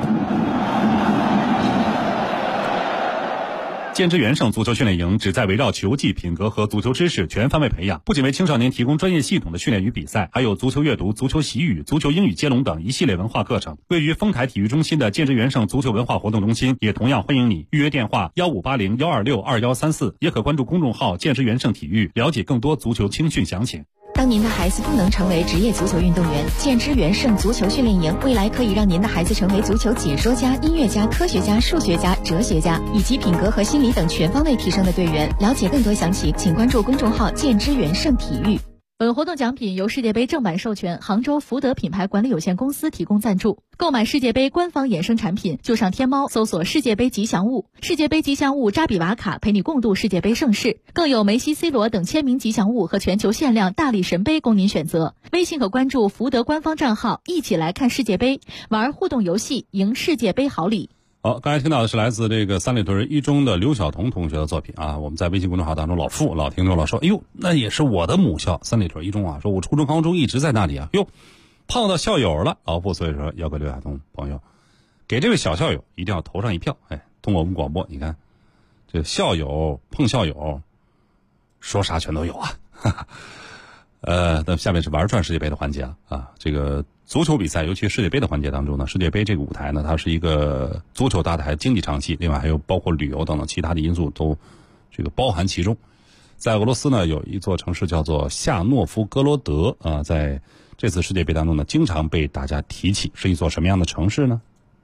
建之元盛足球训练营旨在围绕球技、品格和足球知识全方位培养，不仅为青少年提供专业系统的训练与比赛，还有足球阅读、足球习语、足球英语接龙等一系列文化课程。位于丰台体育中心的建之元盛足球文化活动中心也同样欢迎你，预约电话1580-126-2134，也可关注公众号建之元盛体育，了解更多足球青训详情。 当您的孩子不能成为职业足球运动员，建之元盛足球训练营未来可以让您的孩子成为足球解说家、音乐家、科学家、数学家、哲学家，以及品格和心理等全方位提升的队员。了解更多详情，请关注公众号建之元盛体育。 本活动奖品由世界杯正版授权杭州福德品牌管理有限公司提供赞助。购买世界杯官方衍生产品，就上天猫搜索世界杯吉祥物，世界杯吉祥物扎比瓦卡陪你共度世界杯盛世，更有梅西、C 罗等签名吉祥物和全球限量大力神杯供您选择。微信可关注福德官方账号，一起来看世界杯，玩互动游戏，赢世界杯好礼。 好，刚才听到的是来自这个三里屯一中的刘晓彤同学的作品啊。我们在微信公众号当中老听众老说，哎呦，那也是我的母校三里屯一中啊，说我初中高中一直在那里啊，哟，碰到校友了，老傅，所以说要给刘晓彤朋友给这位小校友一定要投上一票。哎，通过我们广播，你看这校友碰校友，说啥全都有啊。那下面是玩转世界杯的环节啊，这个足球比赛，尤其世界杯的环节当中呢，世界杯这个舞台呢，它是一个足球大台经济场戏，另外还有包括旅游等等其他的因素都这个包含其中。在俄罗斯呢，有一座城市叫做夏诺夫哥罗德啊，在这次世界杯当中呢，经常被大家提起，是一座什么样的城市呢？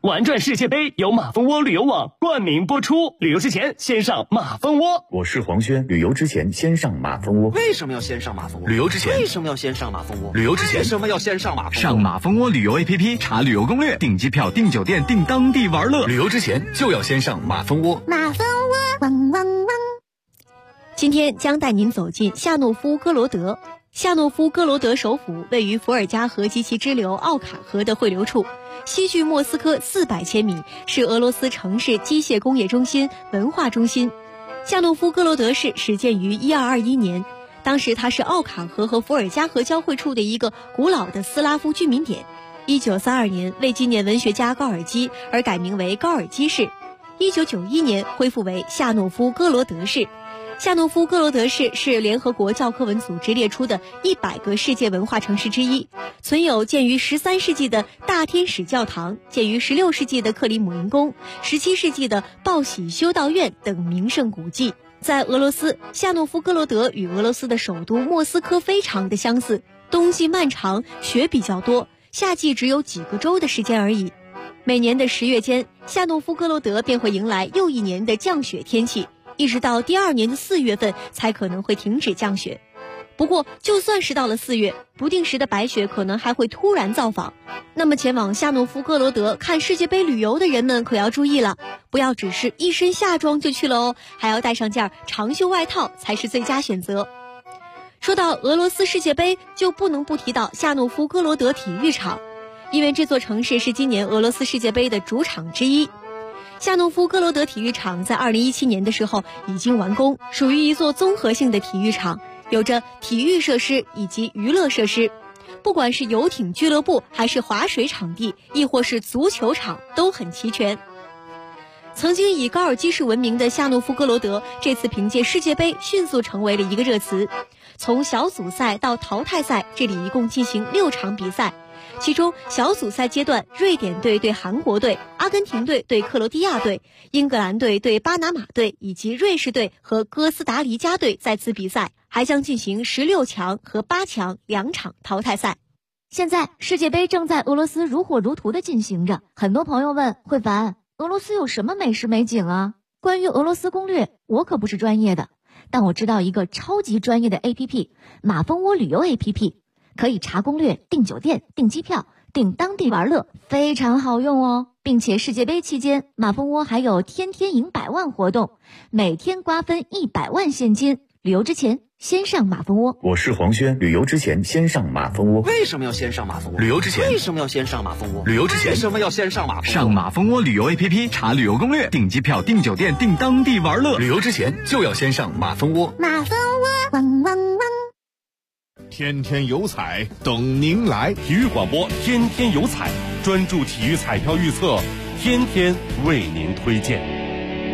玩转世界杯由马蜂窝旅游网冠名播出，旅游之前先上马蜂窝。 我是黄轩，旅游之前先上马蜂窝。 为什么要先上马蜂窝？ 旅游之前为什么要先上马蜂窝？ 旅游之前为什么要先上马蜂窝？ 上马蜂窝旅游 APP 查旅游攻略，订机票、订酒店、订当地玩乐。旅游之前就要先上马蜂窝。 马蜂窝，汪汪汪！ 今天将带您走进夏诺夫哥罗德。夏诺夫哥罗德首府位于伏尔加河及其支流奥卡河的汇流处，西距莫斯科400千米，是俄罗斯城市机械工业中心、文化中心。夏诺夫哥罗德市始建于1221年，当时它是奥卡河和伏尔加河交汇处的一个古老的斯拉夫居民点。1932年为纪念文学家高尔基而改名为高尔基市。1991年恢复为夏诺夫哥罗德市。夏诺夫哥罗德市是联合国教科文组织列出的100个世界文化城市之一，存有建于13世纪的大天使教堂、建于16世纪的克里姆林宫、17世纪的报喜修道院等名胜古迹。在俄罗斯，夏诺夫哥罗德与俄罗斯的首都莫斯科非常的相似，冬季漫长，雪比较多，夏季只有几个周的时间而已。每年的10月间，夏诺夫哥罗德便会迎来又一年的降雪天气，一直到第2年的4月份才可能会停止降雪。不过就算是到了4月，不定时的白雪可能还会突然造访。那么前往夏诺夫哥罗德看世界杯旅游的人们可要注意了，不要只是一身夏装就去了哦，还要带上件长袖外套才是最佳选择。说到俄罗斯世界杯，就不能不提到夏诺夫哥罗德体育场，因为这座城市是今年俄罗斯世界杯的主场之一。夏诺夫哥罗德体育场在2017年的时候已经完工，属于一座综合性的体育场，有着体育设施以及娱乐设施，不管是游艇俱乐部还是滑水场地，亦或是足球场都很齐全。曾经以高尔基式闻名的夏诺夫哥罗德，这次凭借世界杯迅速成为了一个热词。从小组赛到淘汰赛，这里一共进行6场比赛，其中小组赛阶段，瑞典队对韩国队，阿根廷队对克罗地亚队，英格兰队对巴拿马队，以及瑞士队和哥斯达黎加队在此比赛，还将进行16强和8强2场淘汰赛。 现在世界杯正在俄罗斯如火如荼地进行着，很多朋友问慧凡，俄罗斯有什么美食美景啊？关于俄罗斯攻略，我可不是专业的，但我知道一个超级专业的 APP， 马蜂窝旅游 APP， 可以查攻略、订酒店、订机票、订当地玩乐，非常好用哦。并且世界杯期间，马蜂窝还有天天赢100万活动，每天瓜分100万现金。旅游之前先上马蜂窝。 我是黄轩，旅游之前先上马蜂窝。 为什么要先上马蜂窝？ 旅游之前为什么要先上马蜂窝？ 旅游之前为什么要先上马蜂窝？ 上马蜂窝旅游 APP 查旅游攻略，订机票、订酒店、订当地玩乐。旅游之前就要先上马蜂窝。 马蜂窝，汪汪汪！ 天天有彩等您来，体育广播天天有彩，专注体育彩票预测，天天为您推荐。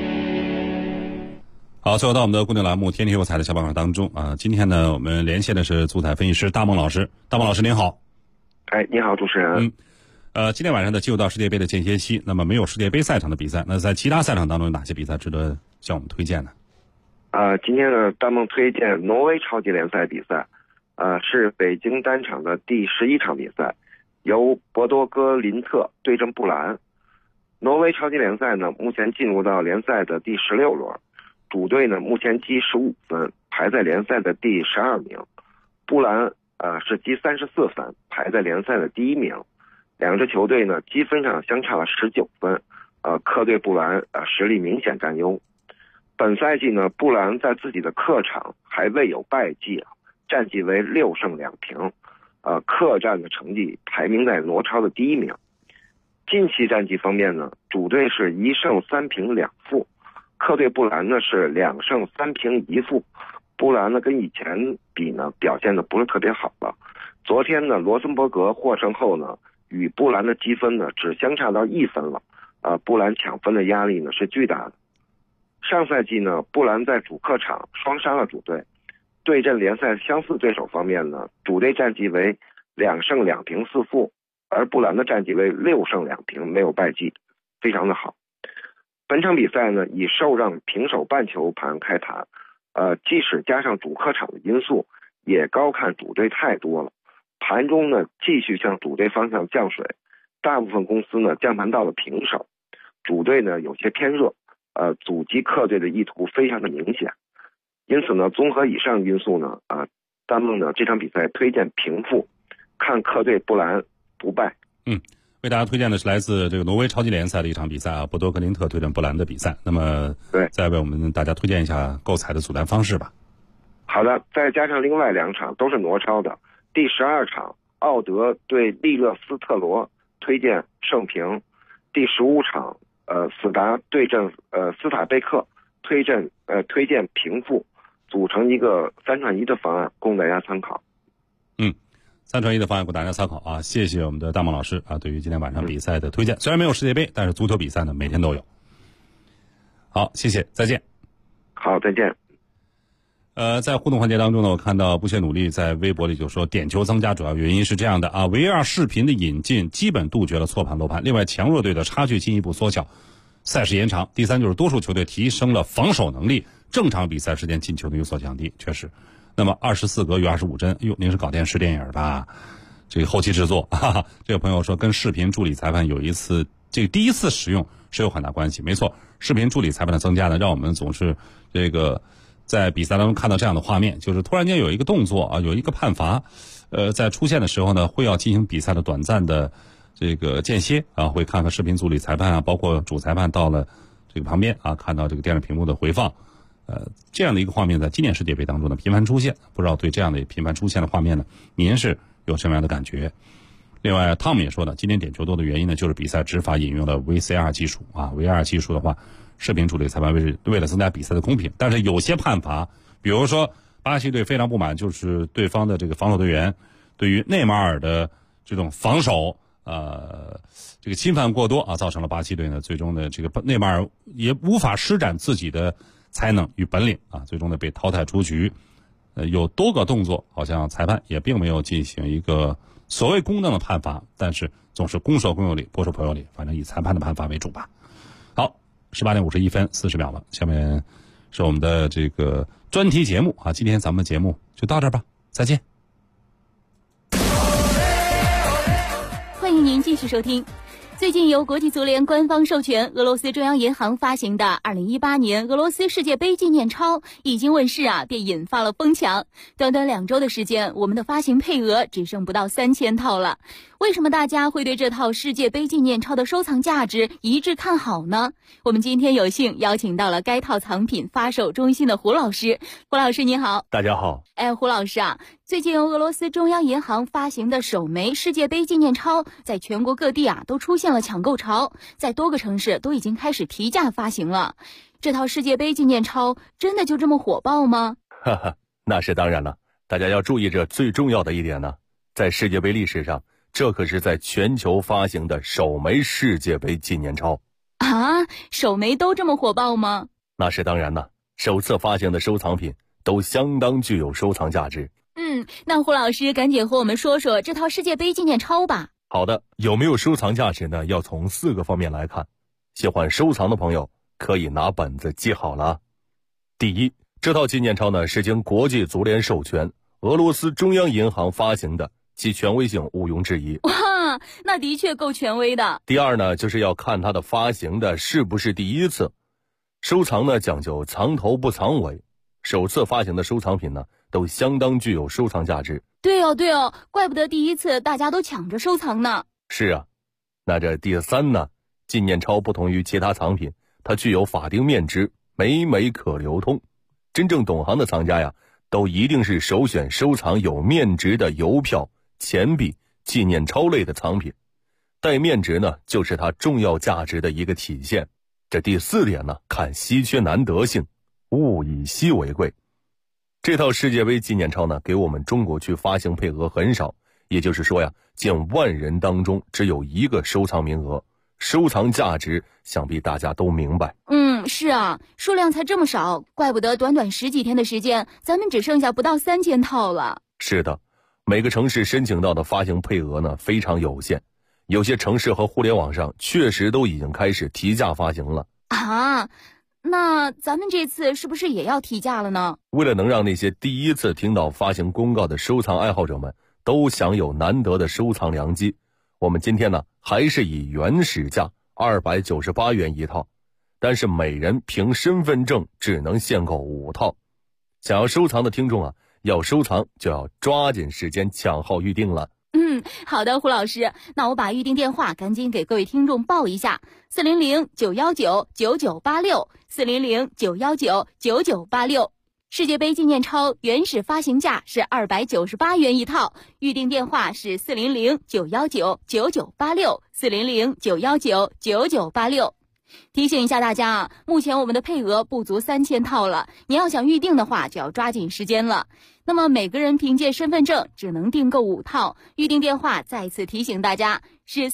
好，最后到我们的固定栏目天天有彩的小板块当中啊，今天呢我们连线的是足彩分析师大梦老师。大梦老师您好。 你好主持人。 今天晚上呢进入到世界杯的间歇期，那么没有世界杯赛场的比赛，那在其他赛场当中有哪些比赛值得向我们推荐呢？ 今天呢大梦推荐挪威超级联赛比赛，是北京单场的第11场比赛，由博多哥林特对阵布兰。挪威超级联赛呢目前进入到联赛的第16轮，主队呢目前积15分，排在联赛的第12名。布兰是积34分，排在联赛的第1名。两支球队呢积分上相差了19分，客队布兰实力明显占优。本赛季呢布兰在自己的客场还未有败绩，战绩为6胜2平，客战的成绩排名在挪超的第1名。近期战绩方面呢，主队是1胜3平2负，客队布兰呢是2胜3平1负。布兰呢跟以前比呢表现的不是特别好了。昨天呢罗森伯格获胜后呢，与布兰的积分呢只相差到1分了，布兰抢分的压力呢是巨大的。上赛季呢布兰在主客场双杀了主队，对阵联赛相似对手方面呢，主队战绩为2胜2平4负，而布兰的战绩为6胜2平，没有败绩，非常的好。本场比赛呢以受让平手半球盘开盘，即使加上主客场的因素，也高看主队太多了。盘中呢继续向主队方向降水， 大部分公司呢降盘到了平手，主队呢有些偏弱，阻击客队的意图非常的明显。因此呢，综合以上因素呢，大梦呢这场比赛推荐平负，看客队布兰不败。 为大家推荐的是来自这个挪威超级联赛的一场比赛啊，博多格林特对阵布兰的比赛。那么，再为我们大家推荐一下购彩的组单方式吧。 好的，再加上另外2场都是挪超的，第12场奥德对利勒斯特罗推荐胜平，第15场斯达对阵斯塔贝克推荐平负，组成一个3串1的方案供大家参考。 3串1的方案供大家参考啊！谢谢我们的大梦老师啊，对于今天晚上比赛的推荐。虽然没有世界杯，但是足球比赛呢每天都有。好，谢谢，再见。 好，再见。 在互动环节当中呢，我看到不懈努力在微博里就说，点球增加主要原因是这样的啊 ，VR 视频的引进基本杜绝了错判漏判，另外强弱队的差距进一步缩小，赛事延长。第三就是多数球队提升了防守能力，正常比赛时间进球的有所降低，确实。那么24格与25帧，哟，您是搞电视电影吧？这个后期制作，哈哈。这个朋友说跟视频助理裁判有一次，这个第一次使用是有很大关系。没错，视频助理裁判的增加呢，让我们总是这个在比赛当中看到这样的画面，就是突然间有一个动作啊，有一个判罚，在出现的时候呢，会要进行比赛的短暂的这个间歇啊，会看看视频助理裁判啊，包括主裁判到了这个旁边啊，看到这个电视屏幕的回放。这样的一个画面在今年世界杯当中呢频繁出现，不知道对这样的频繁出现的画面呢，您是有什么样的感觉？另外，汤姆也说了，今天点球多的原因呢，就是比赛执法引用了 VCR 技术啊。VCR 技术的话，视频助理裁判为了增加比赛的公平，但是有些判罚，比如说巴西队非常不满，就是对方的这个防守队员对于内马尔的这种防守，这个侵犯过多啊，造成了巴西队呢最终的这个内马尔也无法施展自己的才能与本领啊，最终呢被淘汰出局。有多个动作，好像裁判也并没有进行一个所谓公正的判罚，但是总是公说公有理，婆说婆有理，反正以裁判的判罚为主吧。好，18点51分40秒了，下面是我们的这个专题节目啊，今天咱们节目就到这儿吧，再见。 欢迎您继续收听。最近由国际足联官方授权，俄罗斯中央银行发行的2018年俄罗斯世界杯纪念钞已经问世啊，便引发了疯抢。短短2周的时间，我们的发行配额只剩不到3000套了。为什么大家会对这套世界杯纪念钞的收藏价值一致看好呢？我们今天有幸邀请到了该套藏品发售中心的胡老师。胡老师你好。 大家好。 胡老师啊，最近由俄罗斯中央银行发行的首枚世界杯纪念钞在全国各地啊都出现了抢购潮，在多个城市都已经开始提价发行了。这套世界杯纪念钞真的就这么火爆吗？ 哈哈，那是当然了。大家要注意，这最重要的一点呢，在世界杯历史上，这可是在全球发行的首枚世界杯纪念钞啊！首枚都这么火爆吗？ 那是当然了，首次发行的收藏品都相当具有收藏价值。 那胡老师赶紧和我们说说这套世界杯纪念钞吧。 好的，有没有收藏价值呢？要从4个方面来看。喜欢收藏的朋友可以拿本子记好了。第一，这套纪念钞呢是经国际足联授权，俄罗斯中央银行发行的，其权威性毋庸置疑。 哇，那的确够权威的。 第二呢，就是要看它的发行的是不是第一次。收藏呢讲究藏头不藏尾，首次发行的收藏品呢都相当具有收藏价值。 对哦，怪不得第一次大家都抢着收藏呢。 是啊，那这第3呢，纪念钞不同于其他藏品，它具有法定面值，每枚可流通。真正懂行的藏家呀，都一定是首选收藏有面值的邮票、钱币、纪念钞类的藏品。带面值呢，就是它重要价值的一个体现。这第4点呢，看稀缺难得性，物以稀为贵。这套世界杯纪念钞呢，给我们中国区发行配额很少，也就是说呀，近万人当中只有1个收藏名额，收藏价值想必大家都明白。 是啊，数量才这么少，怪不得短短10几天的时间，咱们只剩下不到3000套了。 是的，每个城市申请到的发行配额呢非常有限，有些城市和互联网上确实都已经开始提价发行了。 啊，那咱们这次是不是也要提价了呢？ 为了能让那些第一次听到发行公告的收藏爱好者们都享有难得的收藏良机，我们今天呢还是以原始价298元一套，但是每人凭身份证只能限购5套。想要收藏的听众啊，要收藏就要抓紧时间抢号预定了。 好的，胡老师，那我把预定电话赶紧给各位听众报一下：400-919-9986，400-919-9986。世界杯纪念钞原始发行价是298元一套，预定电话是400-919-9986，400-919-9986。提醒一下大家啊，目前我们的配额不足3000套了，你要想预定的话就要抓紧时间了。那么每个人凭借身份证只能订购5套，预定电话再次提醒大家是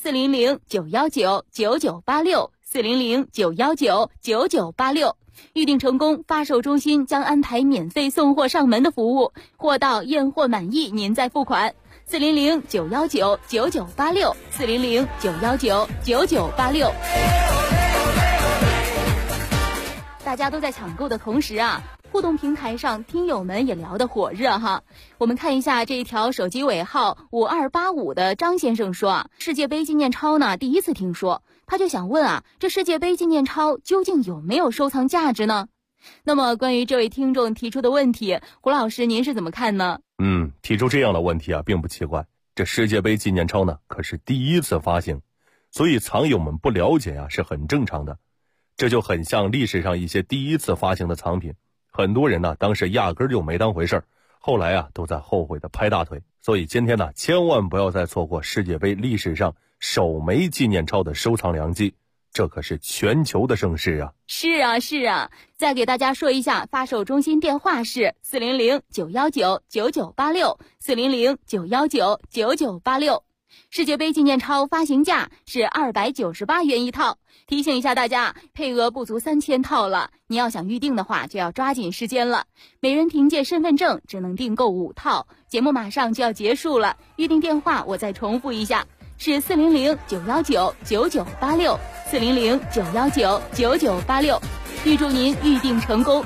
400-919-9986，400-919-9986。预订成功，发售中心将安排免费送货上门的服务，货到验货满意您再付款。400-919-9986，400-919-9986。大家都在抢购的同时啊，互动平台上听友们也聊得火热哈。我们看一下这一条手机尾号5285的张先生说啊，世界杯纪念钞呢第一次听说，他就想问啊，这世界杯纪念钞究竟有没有收藏价值呢？那么关于这位听众提出的问题，胡老师您是怎么看呢？ 提出这样的问题啊并不奇怪，这世界杯纪念钞呢可是第一次发行，所以藏友们不了解啊是很正常的。这就很像历史上一些第一次发行的藏品，很多人呢当时压根就没当回事儿，后来啊都在后悔的拍大腿。所以今天呢千万不要再错过世界杯历史上首枚纪念钞的收藏良机，这可是全球的盛事啊。 是啊，再给大家说一下，发售中心电话是400-919-9986，400-919-9986。世界杯纪念钞发行价是298元一套。提醒一下大家，配额不足3000套了，你要想预定的话就要抓紧时间了。每人凭借身份证只能订购5套。节目马上就要结束了，预定电话我再重复一下，是400-919-9986，400-919-9986。预祝您预定成功。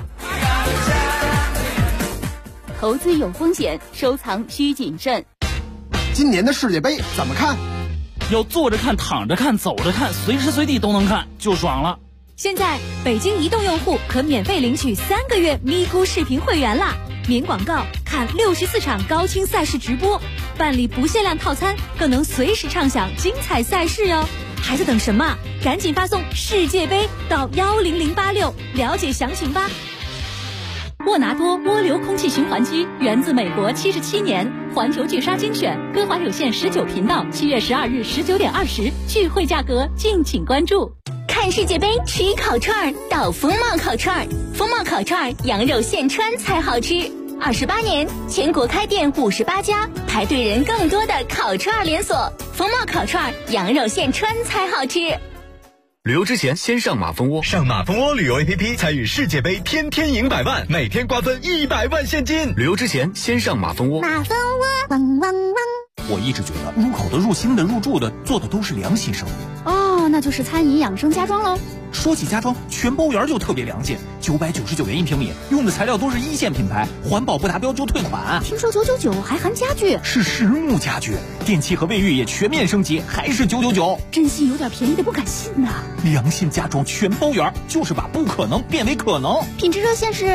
投资有风险，收藏需谨慎。 今年的世界杯怎么看？ 要坐着看、躺着看、走着看，随时随地都能看，就爽了。 现在北京移动用户可免费领取3个月咪咕视频会员啦！免广告，看64场高清赛事直播，办理不限量套餐，更能随时畅享精彩赛事哟！还在等什么？赶紧发送世界杯到10086了解详情吧。沃拿多涡流空气循环机源自美国77年，环球巨鲨精选，歌华有线19频道，7月12日19点20，聚会价格敬请关注。 看世界杯吃一烤串到风貌烤串，风貌烤串羊肉现穿才好吃。28年，全国开店58家，排队人更多的烤串连锁。风貌烤串羊肉现穿才好吃。 旅游之前先上马蜂窝， 上马蜂窝旅游 APP 参与世界杯，天天赢100万，每天瓜分100万现金。 旅游之前先上马蜂窝。 马蜂窝，汪汪汪！ 我一直觉得入口的、入心的、入住的，做的都是良心生意。 哦，那就是餐饮养生家装喽。 说起家装，全包园就特别良心，999元1平米，用的材料都是1线品牌，环保不达标就退款。 听说999还含家具， 是实木家具，电器和卫浴也全面升级，还是999。 真心有点便宜的不敢信呐。 良心家装全包园，就是把不可能变为可能。 品质热线是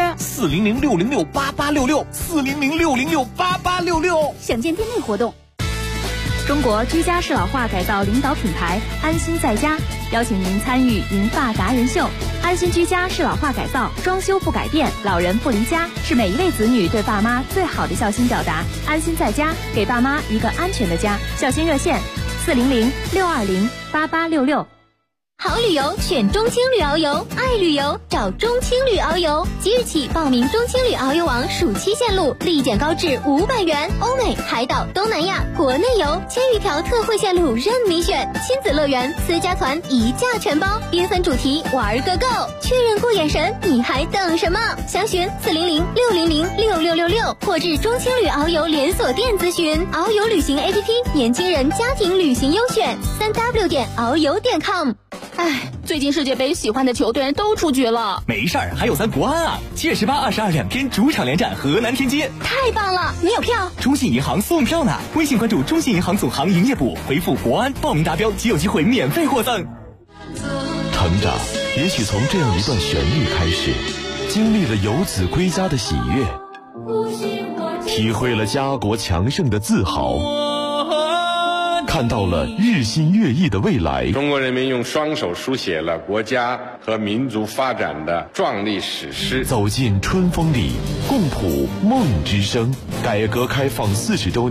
400-606-8866，400-606-8866。 想见店内活动。中国居家适老化改造领导品牌安心在家邀请您参与银发达人秀。安心居家适老化改造，装修不改变，老人不离家，是每一位子女对爸妈最好的孝心表达。安心在家，给爸妈一个安全的家。孝心热线400-620-8866。 好旅游选中青旅遨游，爱旅游找中青旅遨游。即日起报名中青旅遨游网暑期线路，立减高至500元，欧美、海岛、东南亚、国内游1000余条特惠线路任你选，亲子乐园、私家团一价全包，缤纷主题玩个够。确认过眼神，你还等什么？详询400-600-6666或至中青旅遨游连锁店咨询。遨游旅行 APP， 年轻人家庭旅行优选，3w.遨游.com。 最近世界杯喜欢的球队都出局了。 没事儿，还有咱国安啊！7月18、22两天主场连战河南天津。 太棒了！你有票？ 中信银行送票呢！微信关注中信银行总行营业部，回复国安报名达标即有机会免费获赠。 成长也许从这样一段旋律开始，经历了游子归家的喜悦，体会了家国强盛的自豪，看到了日新月异的未来。 中国人民用双手书写了国家和民族发展的壮丽史诗。 走进春风里，共谱梦之声。改革开放40周年